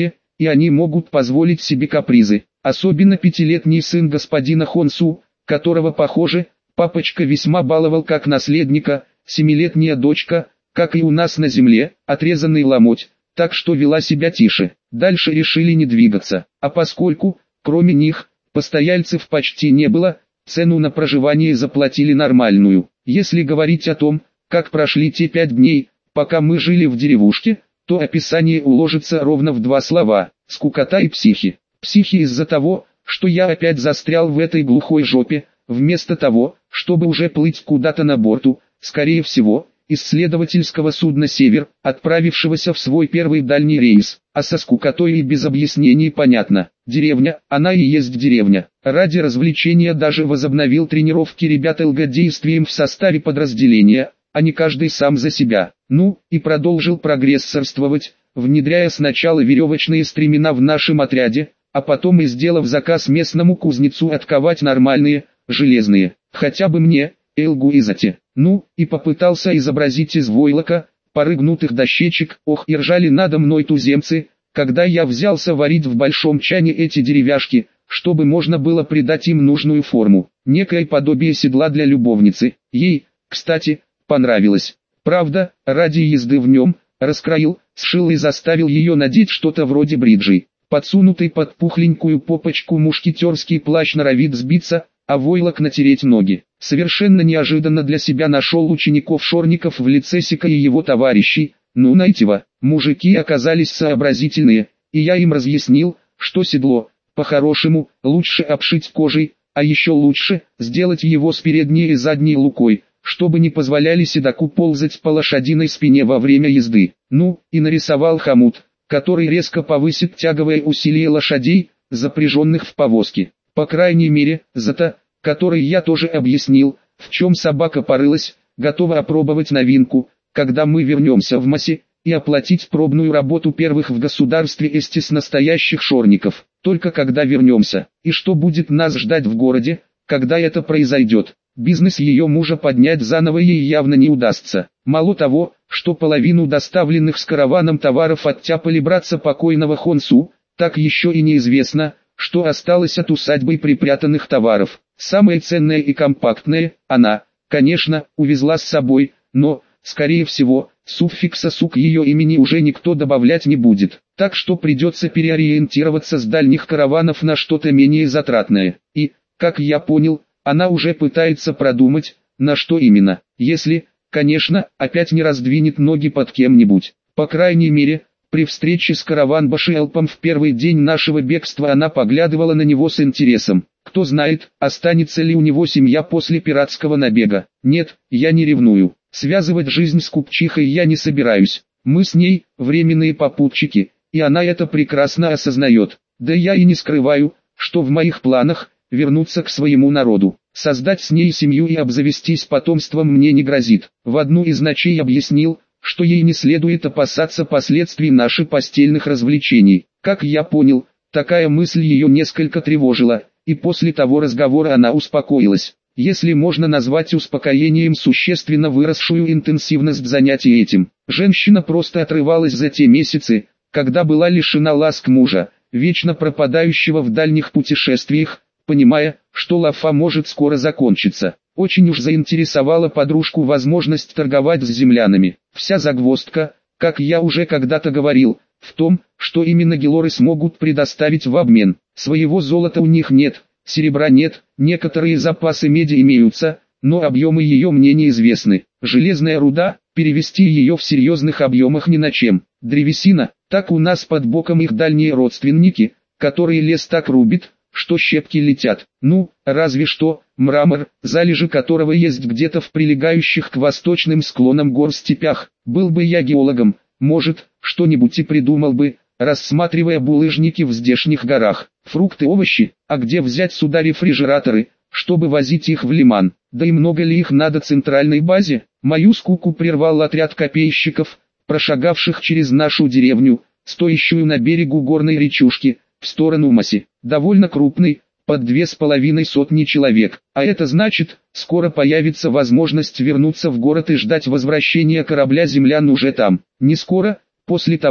и они могут позволить себе капризы. Особенно пятилетний сын господина Хонсу, которого, похоже, папочка весьма баловал как наследника, семилетняя дочка, как и у нас на земле, отрезанный ломоть, так что вела себя тише. Дальше решили не двигаться, а поскольку, кроме них, постояльцев почти не было, цену на проживание заплатили нормальную. Если говорить о том, как прошли те пять дней, пока мы жили в деревушке, то описание уложится ровно в два слова – скукота и психи. Психи из-за того, что я опять застрял в этой глухой жопе, вместо того, чтобы уже плыть куда-то на борту, скорее всего, исследовательского судна «Север», отправившегося в свой первый дальний рейс, а со скукотой и без объяснений понятно. Деревня, она и есть деревня. Ради развлечения даже возобновил тренировки ребят ЛГ действием в составе подразделения, а не каждый сам за себя. Ну, и продолжил прогрессорствовать, внедряя сначала веревочные стремена в нашем отряде, а потом и сделав заказ местному кузнецу отковать нормальные, железные, хотя бы мне, Элгу Изате. Ну, и попытался изобразить из войлока, порыгнутых дощечек, ох и ржали надо мной туземцы, когда я взялся варить в большом чане эти деревяшки, чтобы можно было придать им нужную форму. Некое подобие седла для любовницы. Ей, кстати, понравилось. Правда, ради езды в нем, раскроил, сшил и заставил ее надеть что-то вроде бриджей. Подсунутый под пухленькую попочку мушкетерский плащ норовит сбиться, а войлок натереть ноги. Совершенно неожиданно для себя нашел учеников-шорников в лице Сика и его товарищей. Ну найтива, мужики оказались сообразительные, и я им разъяснил, что седло, по-хорошему, лучше обшить кожей, а еще лучше, сделать его с передней и задней лукой, чтобы не позволяли седоку ползать по лошадиной спине во время езды. Ну, и нарисовал хомут, который резко повысит тяговое усилие лошадей, запряженных в повозки. По крайней мере, Зата, который я тоже объяснил, в чем собака порылась, готова опробовать новинку, когда мы вернемся в Маси, и оплатить пробную работу первых в государстве эстис настоящих шорников. Только когда вернемся, и что будет нас ждать в городе, когда это произойдет. Бизнес ее мужа поднять заново ей явно не удастся. Мало того, что половину доставленных с караваном товаров оттяпали братца покойного Хонсу, так еще и неизвестно, что осталось от усадьбы припрятанных товаров. Самое ценное и компактное, она, конечно, увезла с собой, но, скорее всего, суффикса «су» к ее имени уже никто добавлять не будет. Так что придется переориентироваться с дальних караванов на что-то менее затратное. И, как я понял, она уже пытается продумать, на что именно, если, конечно, опять не раздвинет ноги под кем-нибудь. По крайней мере, при встрече с караван-башиэлпом в первый день нашего бегства она поглядывала на него с интересом. Кто знает, останется ли у него семья после пиратского набега. Нет, я не ревную. Связывать жизнь с купчихой я не собираюсь. Мы с ней временные попутчики, и она это прекрасно осознает. Да я и не скрываю, что в моих планах вернуться к своему народу. Создать с ней семью и обзавестись потомством мне не грозит. В одну из ночей объяснил, что ей не следует опасаться последствий наших постельных развлечений. Как я понял, такая мысль ее несколько тревожила, и после того разговора она успокоилась. Если можно назвать успокоением существенно выросшую интенсивность занятий этим. Женщина просто отрывалась за те месяцы, когда была лишена ласк мужа, вечно пропадающего в дальних путешествиях, понимая, что лафа может скоро закончиться. Очень уж заинтересовала подружку возможность торговать с землянами. Вся загвоздка, как я уже когда-то говорил, в том, что именно гелоры смогут предоставить в обмен. Своего золота у них нет, серебра нет, некоторые запасы меди имеются, но объемы ее мне неизвестны. Железная руда, перевести ее в серьезных объемах ни на чем. Древесина, так у нас под боком их дальние родственники, которые лес так рубит, что щепки летят. Ну, разве что, мрамор, залежи которого есть где-то в прилегающих к восточным склонам гор степях. Был бы я геологом, может, что-нибудь и придумал бы, рассматривая булыжники в здешних горах. Фрукты, овощи, а где взять сюда рефрижераторы, чтобы возить их в лиман? Да и много ли их надо центральной базе? Мою скуку прервал отряд копейщиков, прошагавших через нашу деревню, стоящую на берегу горной речушки, в сторону Маси. Довольно крупный, под две с половиной сотни человек. А это значит, скоро появится возможность вернуться в город и ждать возвращения корабля землян уже там. Не скоро, после того,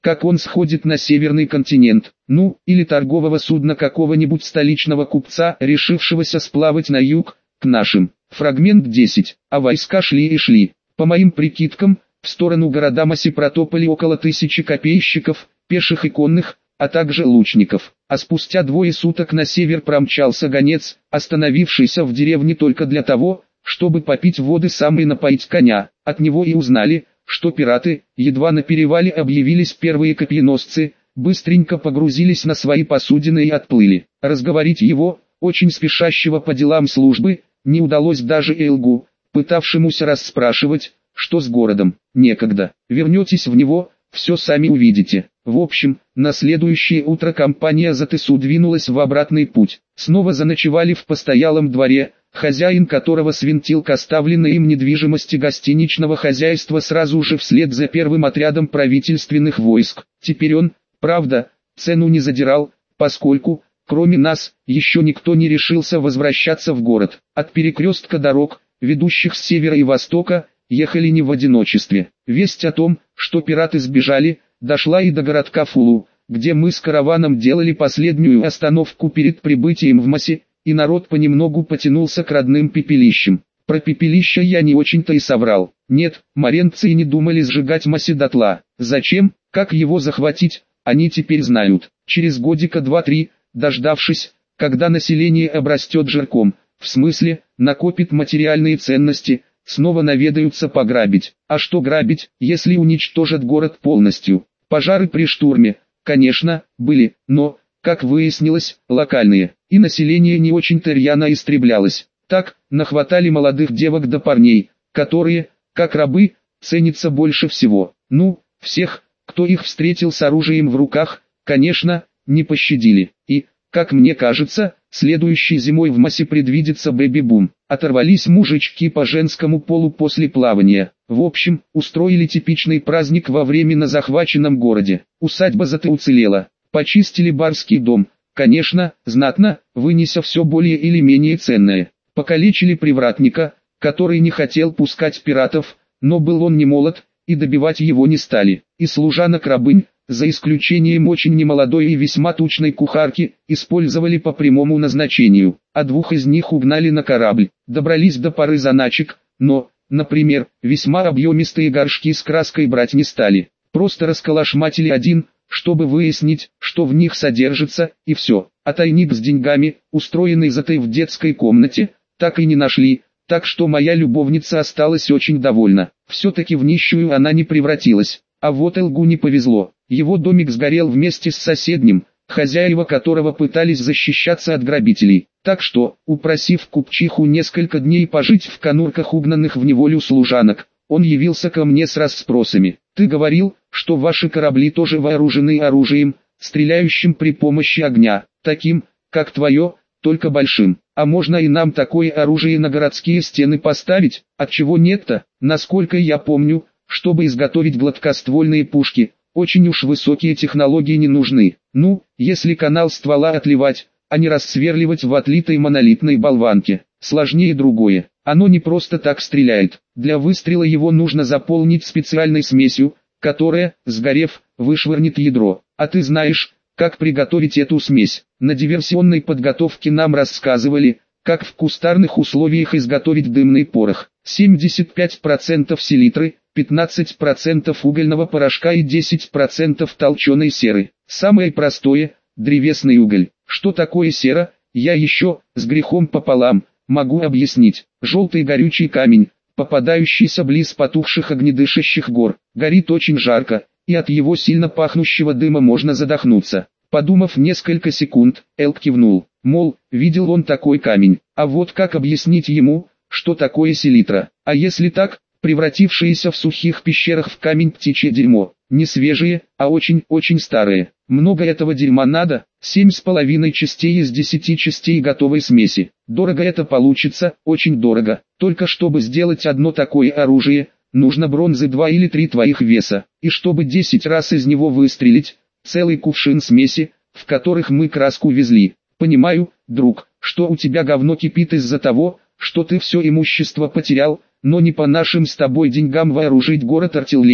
как он сходит на северный континент, ну, или торгового судна какого-нибудь столичного купца, решившегося сплавать на юг, к нашим. Фрагмент десять. А войска шли и шли. По моим прикидкам, в сторону города Маси протопали около тысячи копейщиков, пеших и конных, а также лучников. А спустя двое суток на север промчался гонец, остановившийся в деревне только для того, чтобы попить воды сам и напоить коня. От него и узнали, что пираты, едва на перевале объявились первые копьеносцы, быстренько погрузились на свои посудины и отплыли. Разговорить его, очень спешащего по делам службы, не удалось даже Элгу, пытавшемуся расспрашивать, что с городом. Некогда. Вернетесь в него, все сами увидите. В общем, на следующее утро компания Затысу двинулась в обратный путь. Снова заночевали в постоялом дворе, хозяин которого свинтил к оставленной им недвижимости гостиничного хозяйства сразу же вслед за первым отрядом правительственных войск. Теперь он, правда, цену не задирал, поскольку, кроме нас, еще никто не решился возвращаться в город. От перекрестка дорог, ведущих с севера и востока, ехали не в одиночестве. Весть о том, что пираты сбежали, дошла и до городка Фулу, где мы с караваном делали последнюю остановку перед прибытием в Маси, и народ понемногу потянулся к родным пепелищам. Про пепелища я не очень-то и соврал. Нет, маренцы и не думали сжигать Маси дотла. Зачем, как его захватить, они теперь знают. Через годика два-три, дождавшись, когда население обрастет жирком, в смысле, накопит материальные ценности, снова наведаются пограбить. А что грабить, если уничтожат город полностью? Пожары при штурме, конечно, были, но, как выяснилось, локальные, и население не очень-то рьяно истреблялось. Так, нахватали молодых девок да парней, которые, как рабы, ценятся больше всего. Ну, всех, кто их встретил с оружием в руках, конечно, не пощадили. И, как мне кажется, следующей зимой в Масе предвидится бэби-бум. Оторвались мужички по женскому полу после плавания. В общем, устроили типичный праздник во время на захваченном городе. Усадьба зато уцелела. Почистили барский дом, конечно, знатно, вынеся все более или менее ценное. Покалечили привратника, который не хотел пускать пиратов, но был он не молод, и добивать его не стали. И служанок-рабынь, за исключением очень немолодой и весьма тучной кухарки, использовали по прямому назначению, а двух из них угнали на корабль. Добрались до пары заначек, но, например, весьма объемистые горшки с краской брать не стали. Просто расколошматили один, чтобы выяснить, что в них содержится, и все. А тайник с деньгами, устроенный затой в детской комнате, так и не нашли, так что моя любовница осталась очень довольна. Все-таки в нищую она не превратилась. А вот Элгу не повезло. Его домик сгорел вместе с соседним, хозяева которого пытались защищаться от грабителей. Так что, упросив купчиху несколько дней пожить в конурках угнанных в неволю служанок, он явился ко мне с расспросами. «Ты говорил, что ваши корабли тоже вооружены оружием, стреляющим при помощи огня, таким, как твое, только большим. А можно и нам такое оружие на городские стены поставить? Отчего нет-то? Насколько я помню, чтобы изготовить гладкоствольные пушки, очень уж высокие технологии не нужны. Ну, если канал ствола отливать, а не рассверливать в отлитой монолитной болванке. Сложнее другое. Оно не просто так стреляет. Для выстрела его нужно заполнить специальной смесью, которая, сгорев, вышвырнет ядро. А ты знаешь, как приготовить эту смесь? На диверсионной подготовке нам рассказывали, как в кустарных условиях изготовить дымный порох. семьдесят пять процентов селитры, пятнадцать процентов угольного порошка и десять процентов толченой серы. Самое простое – древесный уголь. Что такое сера, я еще, с грехом пополам, могу объяснить. Желтый горючий камень, попадающийся близ потухших огнедышащих гор, горит очень жарко, и от его сильно пахнущего дыма можно задохнуться. Подумав несколько секунд, Элк кивнул, мол, видел он такой камень. А вот как объяснить ему, что такое селитра? А если так, превратившиеся в сухих пещерах в камень птичье дерьмо, не свежие, а очень-очень старые. Много этого дерьма надо, семь с половиной частей из десяти частей готовой смеси. Дорого это получится, очень дорого. Только чтобы сделать одно такое оружие, нужно бронзы два или три твоих веса. И чтобы десять раз из него выстрелить, целый кувшин смеси, в которых мы краску везли. Понимаю, друг, что у тебя говно кипит из-за того, что ты все имущество потерял, но не по нашим с тобой деньгам вооружить город артиллерией.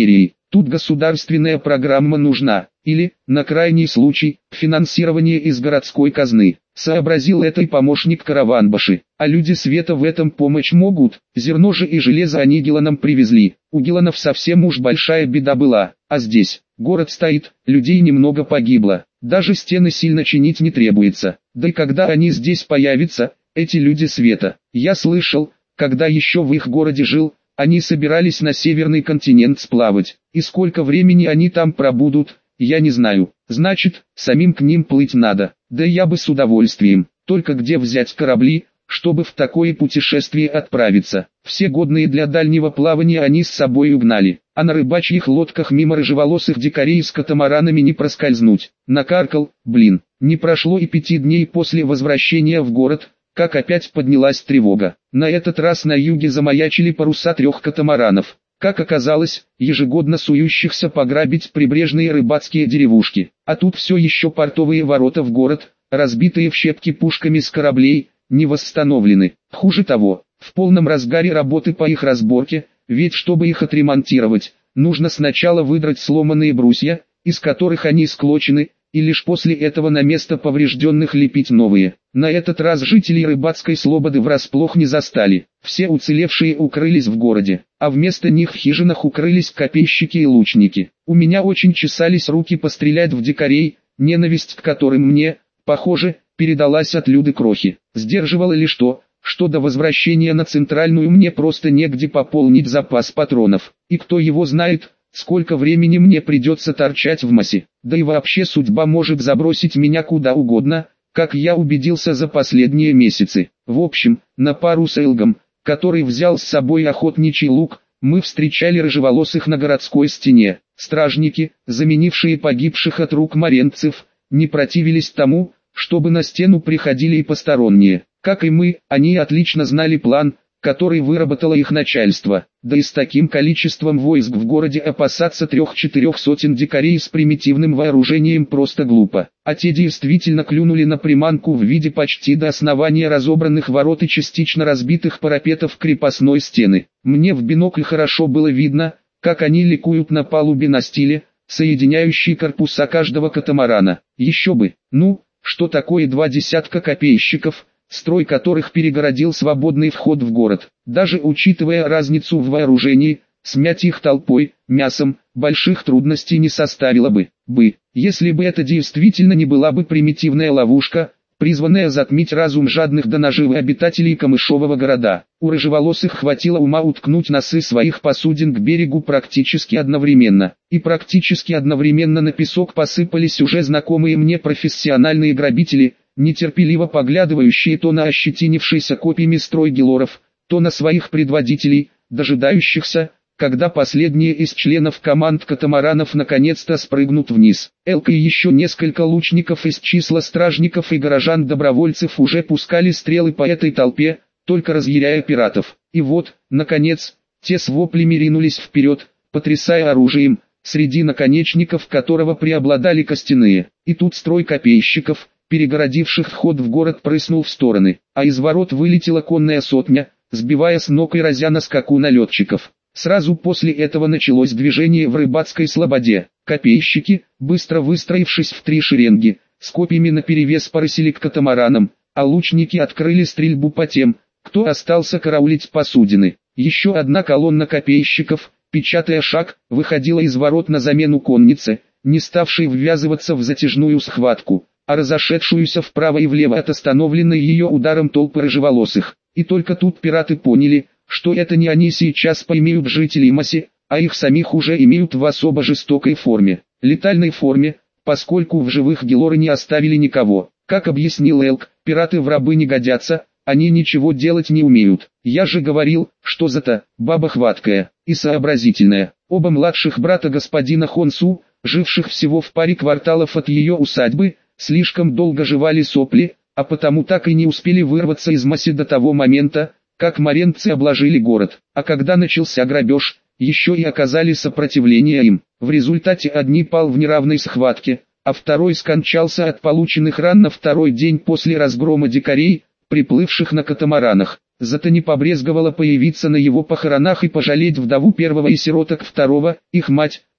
Тут государственная программа нужна, или, на крайний случай, финансирование из городской казны. Сообразил это и помощник Караванбаши, а люди света в этом помочь могут. Зерно же и железо они Геланам привезли. У Геланов совсем уж большая беда была, а здесь, город стоит, людей немного погибло, даже стены сильно чинить не требуется. Да и когда они здесь появятся, эти люди света? Я слышал, когда еще в их городе жил, они собирались на северный континент сплавать, и сколько времени они там пробудут, я не знаю. Значит, самим к ним плыть надо, да я бы с удовольствием, только где взять корабли, чтобы в такое путешествие отправиться. Все годные для дальнего плавания они с собой угнали, а на рыбачьих лодках мимо рыжеволосых дикарей с катамаранами не проскользнуть. Накаркал, блин, не прошло и пяти дней после возвращения в город, как опять поднялась тревога. На этот раз на юге замаячили паруса трех катамаранов, как оказалось, ежегодно сующихся пограбить прибрежные рыбацкие деревушки. А тут все еще портовые ворота в город, разбитые в щепки пушками с кораблей, не восстановлены. Хуже того, в полном разгаре работы по их разборке, ведь чтобы их отремонтировать, нужно сначала выдрать сломанные брусья, из которых они склочены, и лишь после этого на место поврежденных лепить новые. На этот раз жителей рыбацкой слободы врасплох не застали. Все уцелевшие укрылись в городе, а вместо них в хижинах укрылись копейщики и лучники. У меня очень чесались руки пострелять в дикарей, ненависть к которым мне, похоже, передалась от Люды Крохи. Сдерживало лишь то, что до возвращения на центральную мне просто негде пополнить запас патронов. И кто его знает, сколько времени мне придется торчать в массе. Да и вообще судьба может забросить меня куда угодно, как я убедился за последние месяцы. В общем, на пару с Элгом, который взял с собой охотничий лук, мы встречали рыжеволосых на городской стене. Стражники, заменившие погибших от рук маренцев, не противились тому, чтобы на стену приходили и посторонние. Как и мы, они отлично знали план, который выработало их начальство. Да и с таким количеством войск в городе опасаться трех-четырех сотен дикарей с примитивным вооружением просто глупо. А те действительно клюнули на приманку в виде почти до основания разобранных ворот и частично разбитых парапетов крепостной стены. Мне в бинокль хорошо было видно, как они ликуют на палубе настила, соединяющей корпуса каждого катамарана. Еще бы, ну, что такое два десятка копейщиков, строй которых перегородил свободный вход в город. Даже учитывая разницу в вооружении, смять их толпой, мясом, больших трудностей не составило бы, бы, если бы это действительно не была бы примитивная ловушка, призванная затмить разум жадных до наживы обитателей камышового города. У рыжеволосых хватило ума уткнуть носы своих посудин к берегу практически одновременно, и практически одновременно на песок посыпались уже знакомые мне профессиональные грабители, нетерпеливо поглядывающие то на ощетинившийся копьями строй гелоров, то на своих предводителей, дожидающихся, когда последние из членов команд катамаранов наконец-то спрыгнут вниз. Элка и еще несколько лучников из числа стражников и горожан-добровольцев уже пускали стрелы по этой толпе, только разъяряя пиратов. И вот, наконец, те с воплями ринулись вперед, потрясая оружием, среди наконечников которого преобладали костяные. И тут строй копейщиков, перегородивших вход в город, прыснул в стороны, а из ворот вылетела конная сотня, сбивая с ног и разя на скаку налетчиков. Сразу после этого началось движение в рыбацкой слободе. Копейщики, быстро выстроившись в три шеренги, с копьями наперевес порысили к катамаранам, а лучники открыли стрельбу по тем, кто остался караулить посудины. Еще одна колонна копейщиков, печатая шаг, выходила из ворот на замену коннице, не ставшей ввязываться в затяжную схватку, а разошедшуюся вправо и влево от остановленной ее ударом толпы рыжеволосых. И только тут пираты поняли, что это не они сейчас поимеют жителей Маси, а их самих уже имеют в особо жестокой форме, летальной форме, поскольку в живых гелоры не оставили никого. Как объяснил Элк, пираты в рабы не годятся, они ничего делать не умеют. Я же говорил, что за-то, баба хваткая и сообразительная. Оба младших брата господина Хонсу, живших всего в паре кварталов от ее усадьбы, слишком долго жевали сопли, а потому так и не успели вырваться из Маси до того момента, как маренцы обложили город. А когда начался грабеж, еще и оказали сопротивление им. В результате одни пал в неравной схватке, а второй скончался от полученных ран на второй день после разгрома дикарей, приплывших на катамаранах. Зато не побрезговала появиться на его похоронах и пожалеть вдову первого и сироток второго, их мать,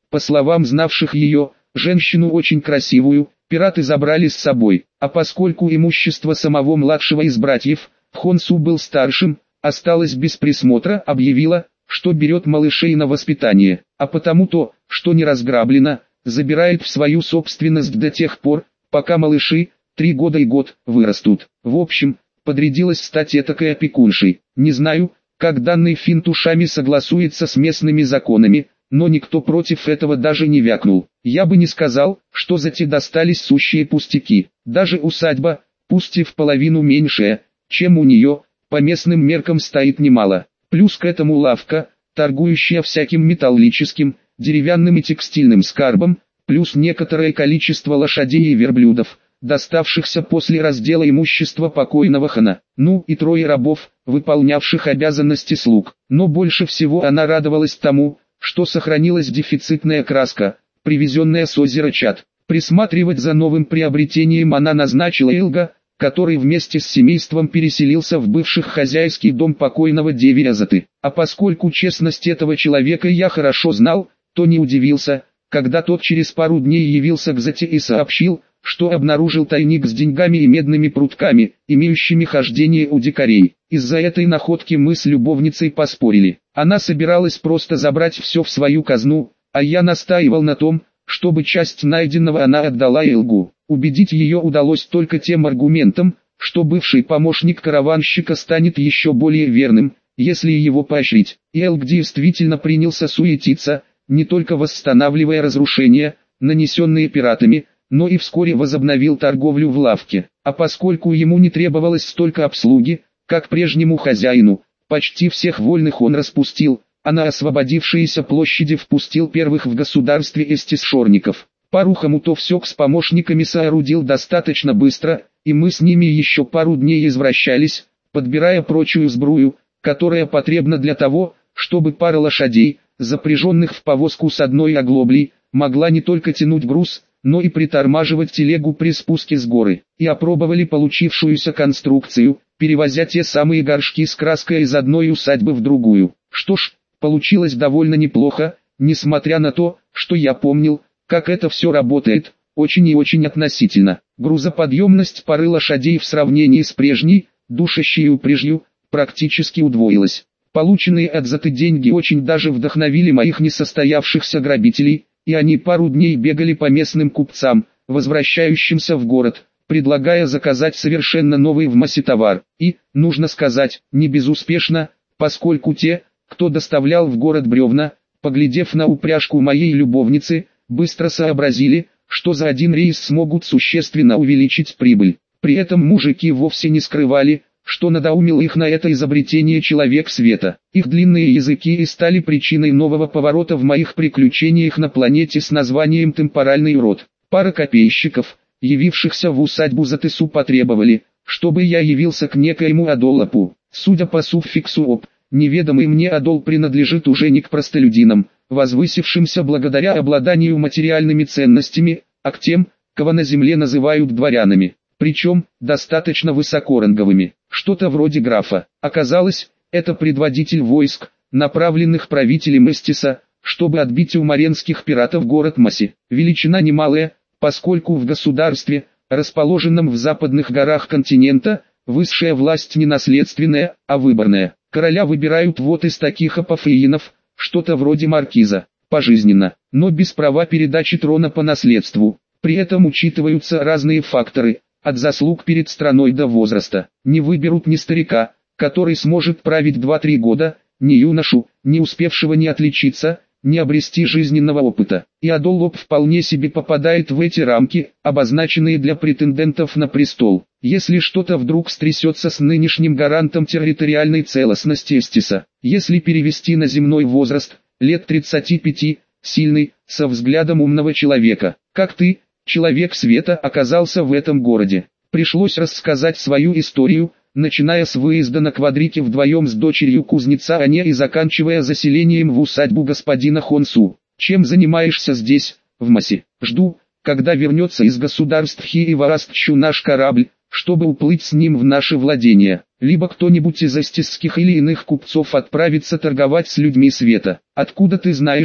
По словам знавших ее, женщину очень красивую, пираты забрали с собой, а поскольку имущество самого младшего из братьев, Хонсу был старшим, осталось без присмотра, объявила, что берет малышей на воспитание, а потому то, что не разграблено, забирает в свою собственность до тех пор, пока малыши, три года и год, вырастут. В общем, подрядилась стать этакой опекуншей. Не знаю, как данный финт ушами согласуется с местными законами, но никто против этого даже не вякнул. Я бы не сказал, что за те достались сущие пустяки. Даже усадьба, пусть и в половину меньшая, чем у нее, по местным меркам стоит немало. Плюс к этому лавка, торгующая всяким металлическим, деревянным и текстильным скарбом, плюс некоторое количество лошадей и верблюдов, доставшихся после раздела имущества покойного хана, ну и трое рабов, выполнявших обязанности слуг. Но больше всего она радовалась тому, что сохранилась дефицитная краска, привезенная с озера Чад. Присматривать за новым приобретением она назначила Элга, который вместе с семейством переселился в бывший хозяйский дом покойного Девиазаты. А поскольку честность этого человека я хорошо знал, то не удивился, когда тот через пару дней явился к Зате и сообщил, что обнаружил тайник с деньгами и медными прутками, имеющими хождение у дикарей. Из-за этой находки мы с любовницей поспорили. Она собиралась просто забрать все в свою казну, а я настаивал на том, чтобы часть найденного она отдала Элгу. Убедить ее удалось только тем аргументом, что бывший помощник караванщика станет еще более верным, если его поощрить. И Элг действительно принялся суетиться, не только восстанавливая разрушения, нанесенные пиратами, но и вскоре возобновил торговлю в лавке. А поскольку ему не требовалось столько обслуги, как прежнему хозяину, почти всех вольных он распустил, а на освободившиеся площади впустил первых в государстве эстисшорников. Пару хомутов Сёк с помощниками соорудил достаточно быстро, и мы с ними еще пару дней извращались, подбирая прочую сбрую, которая потребна для того, чтобы пара лошадей, запряженных в повозку с одной оглоблей, могла не только тянуть груз, но и притормаживать телегу при спуске с горы. И опробовали получившуюся конструкцию, перевозя те самые горшки с краской из одной усадьбы в другую. Что ж, получилось довольно неплохо, несмотря на то, что я помнил, как это все работает, очень и очень относительно. Грузоподъемность пары лошадей в сравнении с прежней, душащей упряжью, практически удвоилась. Полученные от Заты деньги очень даже вдохновили моих несостоявшихся грабителей, и они пару дней бегали по местным купцам, возвращающимся в город, предлагая заказать совершенно новый в массе товар. И, нужно сказать, не безуспешно, поскольку те, кто доставлял в город бревна, поглядев на упряжку моей любовницы, быстро сообразили, что за один рейс смогут существенно увеличить прибыль. При этом мужики вовсе не скрывали, что надоумил их на это изобретение человек света. Их длинные языки и стали причиной нового поворота в моих приключениях на планете с названием Темпоральный род. Пара копейщиков, явившихся в усадьбу Затесу, потребовали, чтобы я явился к некоему Адолапу. Судя по суффиксу «оп», неведомый мне Адол принадлежит уже не к простолюдинам, возвысившимся благодаря обладанию материальными ценностями, а к тем, кого на земле называют дворянами, причем достаточно высокоранговыми, что-то вроде графа. Оказалось, это предводитель войск, направленных правителем Эстиса, чтобы отбить у маренских пиратов город Маси. Величина немалая, поскольку в государстве, расположенном в западных горах континента, высшая власть не наследственная, а выборная. Короля выбирают вот из таких апофеинов, что-то вроде маркиза, пожизненно, но без права передачи трона по наследству. При этом учитываются разные факторы, от заслуг перед страной до возраста. Не выберут ни старика, который сможет править два-три года, ни юношу, не успевшего ни отличиться, ни обрести жизненного опыта. И Адоллоп вполне себе попадает в эти рамки, обозначенные для претендентов на престол. Если что-то вдруг стрясется с нынешним гарантом территориальной целостности Эстиса, если перевести на земной возраст, лет тридцати пяти, сильный, со взглядом умного человека, как ты, человек света, оказался в этом городе. Пришлось рассказать свою историю, начиная с выезда на квадрике вдвоем с дочерью кузнеца Ане и заканчивая заселением в усадьбу господина Хонсу. Чем занимаешься здесь, в Маси? Жду, когда вернется из государств Хи и Варастчу наш корабль, чтобы уплыть с ним в наши владения. Либо кто-нибудь из эстисских или иных купцов отправится торговать с людьми света. Откуда ты знаешь,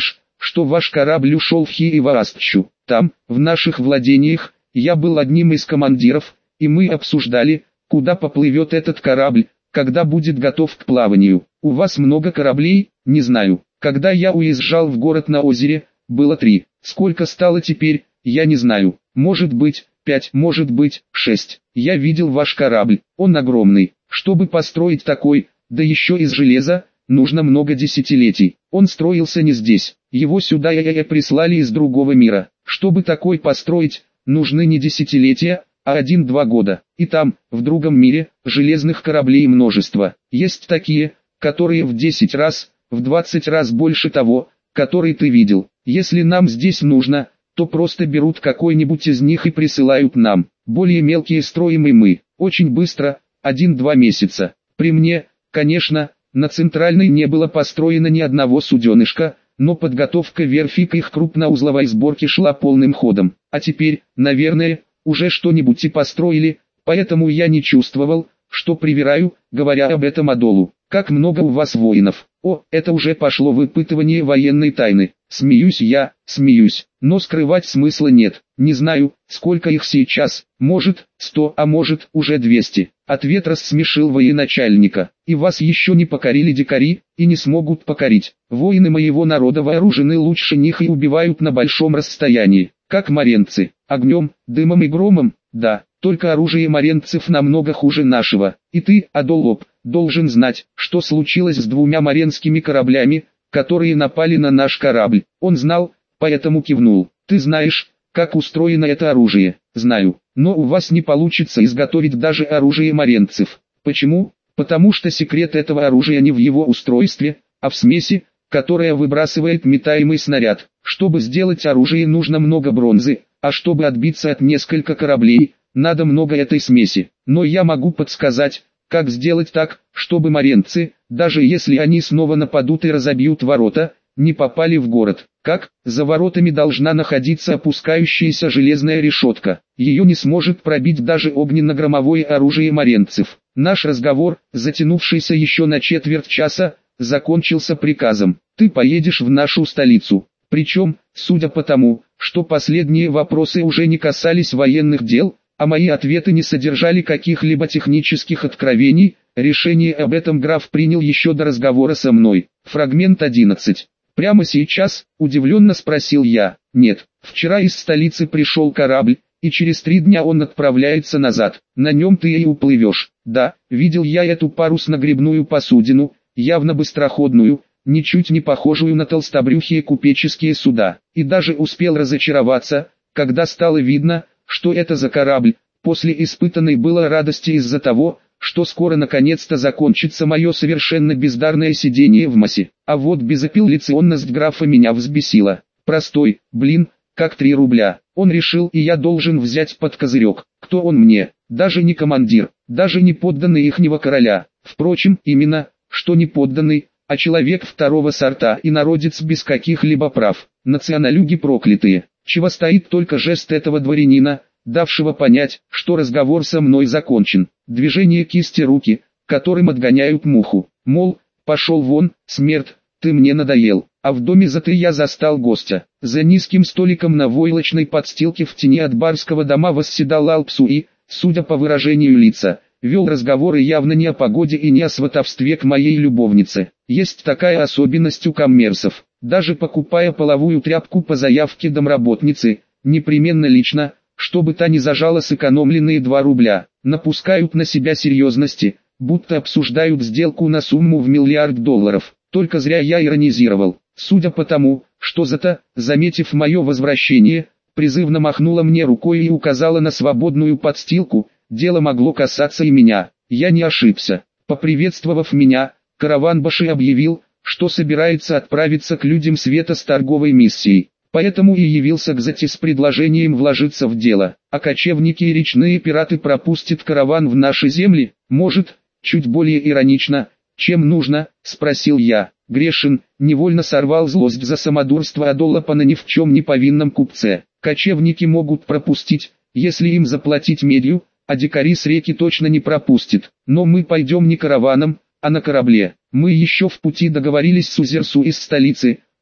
что ваш корабль ушел в Хиеваастчу. Там, в наших владениях, я был одним из командиров, и мы обсуждали, куда поплывет этот корабль, когда будет готов к плаванию. У вас много кораблей? Не знаю. Когда я уезжал в город на озере, было три. Сколько стало теперь, я не знаю. Может быть, пять, может быть, шесть. Я видел ваш корабль, он огромный. Чтобы построить такой, да еще из железа, нужно много десятилетий. Он строился не здесь. Его сюда и я прислали из другого мира. Чтобы такой построить, нужны не десятилетия, а один-два года. И там, в другом мире, железных кораблей множество. Есть такие, которые в десять раз, в двадцать раз больше того, который ты видел. Если нам здесь нужно, то просто берут какой-нибудь из них и присылают нам. Более мелкие строим и мы. Очень быстро, один-два месяца. При мне, конечно, на центральной не было построено ни одного суденышка, но подготовка верфи к их крупноузловой сборке шла полным ходом. А теперь, наверное, уже что-нибудь и построили, поэтому я не чувствовал, что привираю, говоря об этом Адолу. Как много у вас воинов? О, это уже пошло выпытывание военной тайны. Смеюсь я, смеюсь, но скрывать смысла нет. Не знаю, сколько их сейчас, может, сто, а может, уже двести. Ответ рассмешил военачальника. И вас еще не покорили дикари, и не смогут покорить. Воины моего народа вооружены лучше них и убивают на большом расстоянии, как маренцы, огнем, дымом и громом. Да, только оружие маренцев намного хуже нашего. И ты, Адолоп, должен знать, что случилось с двумя маренскими кораблями, которые напали на наш корабль. Он знал, поэтому кивнул. Ты знаешь, как устроено это оружие? Знаю, но у вас не получится изготовить даже оружие маренцев. Почему? Потому что секрет этого оружия не в его устройстве, а в смеси, которая выбрасывает метаемый снаряд. Чтобы сделать оружие, нужно много бронзы, а чтобы отбиться от нескольких кораблей, надо много этой смеси. Но я могу подсказать, как сделать так, чтобы маренцы, даже если они снова нападут и разобьют ворота, не попали в город. Как? За воротами должна находиться опускающаяся железная решетка. Ее не сможет пробить даже огненно-громовое оружие маренцев. Наш разговор, затянувшийся еще на четверть часа, закончился приказом. Ты поедешь в нашу столицу. Причем, судя по тому, что последние вопросы уже не касались военных дел, а мои ответы не содержали каких-либо технических откровений, решение об этом граф принял еще до разговора со мной. Фрагмент одиннадцать. Прямо сейчас, удивленно спросил я. Нет, вчера из столицы пришел корабль, и через три дня он отправляется назад. На нем ты и уплывешь. Да, видел я эту парусно-гребную посудину, явно быстроходную, ничуть не похожую на толстобрюхие купеческие суда. И даже успел разочароваться, когда стало видно, что это за корабль. После испытанной было радости из-за того, что скоро наконец-то закончится мое совершенно бездарное сидение в массе. А вот безапелляционность графа меня взбесила. Простой, блин, как три рубля. Он решил, и я должен взять под козырек. Кто он мне? Даже не командир, даже не подданный ихнего короля. Впрочем, именно, что не подданный, а человек второго сорта и народец без каких-либо прав. Националюги проклятые. Чего стоит только жест этого дворянина, давшего понять, что разговор со мной закончен. Движение кисти руки, которым отгоняют муху. Мол, пошел вон, смерть, ты мне надоел. А в доме за ты я застал гостя. За низким столиком на войлочной подстилке в тени от барского дома восседал Алпсу и, судя по выражению лица, вел разговоры явно не о погоде и не о сватовстве к моей любовнице. Есть такая особенность у коммерсов. Даже покупая половую тряпку по заявке домработницы, непременно лично, чтобы та не зажала сэкономленные два рубля, напускают на себя серьезности, будто обсуждают сделку на сумму в миллиард долларов. Только зря я иронизировал. Судя по тому, что Зата, заметив мое возвращение, призывно махнула мне рукой и указала на свободную подстилку, дело могло касаться и меня. Я не ошибся. Поприветствовав меня, Караванбаши объявил, что собирается отправиться к людям света с торговой миссией. Поэтому и явился к Зате с предложением вложиться в дело. А кочевники и речные пираты пропустят караван в наши земли? Может, чуть более иронично, чем нужно, спросил я. Грешин невольно сорвал злость за самодурство Адолопа на ни в чем не повинном купце. Кочевники могут пропустить, если им заплатить медью, а дикари с реки точно не пропустят. Но мы пойдем не караваном, а на корабле. Мы еще в пути договорились с Узерсу из столицы,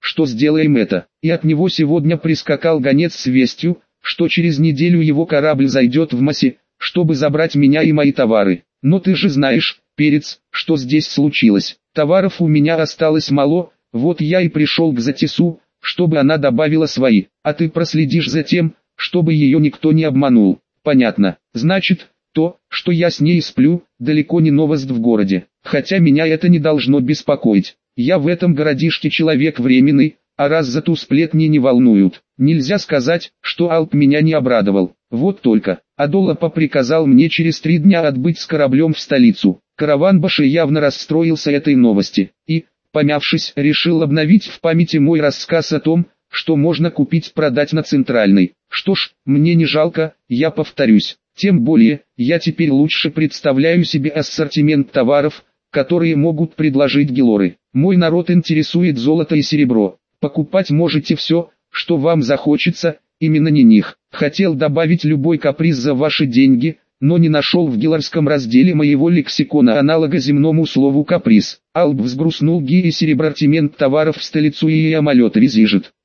что сделаем это. И от него сегодня прискакал гонец с вестью, что через неделю его корабль зайдет в Маси, чтобы забрать меня и мои товары. Но ты же знаешь, Перец, что здесь случилось. Товаров у меня осталось мало, вот я и пришел к Затису, чтобы она добавила свои. А ты проследишь за тем, чтобы ее никто не обманул. Понятно. Значит, то, что я с ней сплю, далеко не новость в городе. Хотя меня это не должно беспокоить. Я в этом городишке человек временный, а раз за ту сплетни не волнуют. Нельзя сказать, что Алп меня не обрадовал. Вот только, Адолапа приказал мне через три дня отбыть с кораблем в столицу. Караван-баши явно расстроился этой новости, и, помявшись, решил обновить в памяти мой рассказ о том, что можно купить-продать на центральной. Что ж, мне не жалко, я повторюсь. Тем более, я теперь лучше представляю себе ассортимент товаров, которые могут предложить гелоры. Мой народ интересует золото и серебро. Покупать можете все, что вам захочется, именно не них. Хотел добавить любой каприз за ваши деньги, но не нашел в гелорском разделе моего лексикона аналога земному слову каприз. Алб взгрустнул ги и серебротимент товаров в столицу и амалет резижит.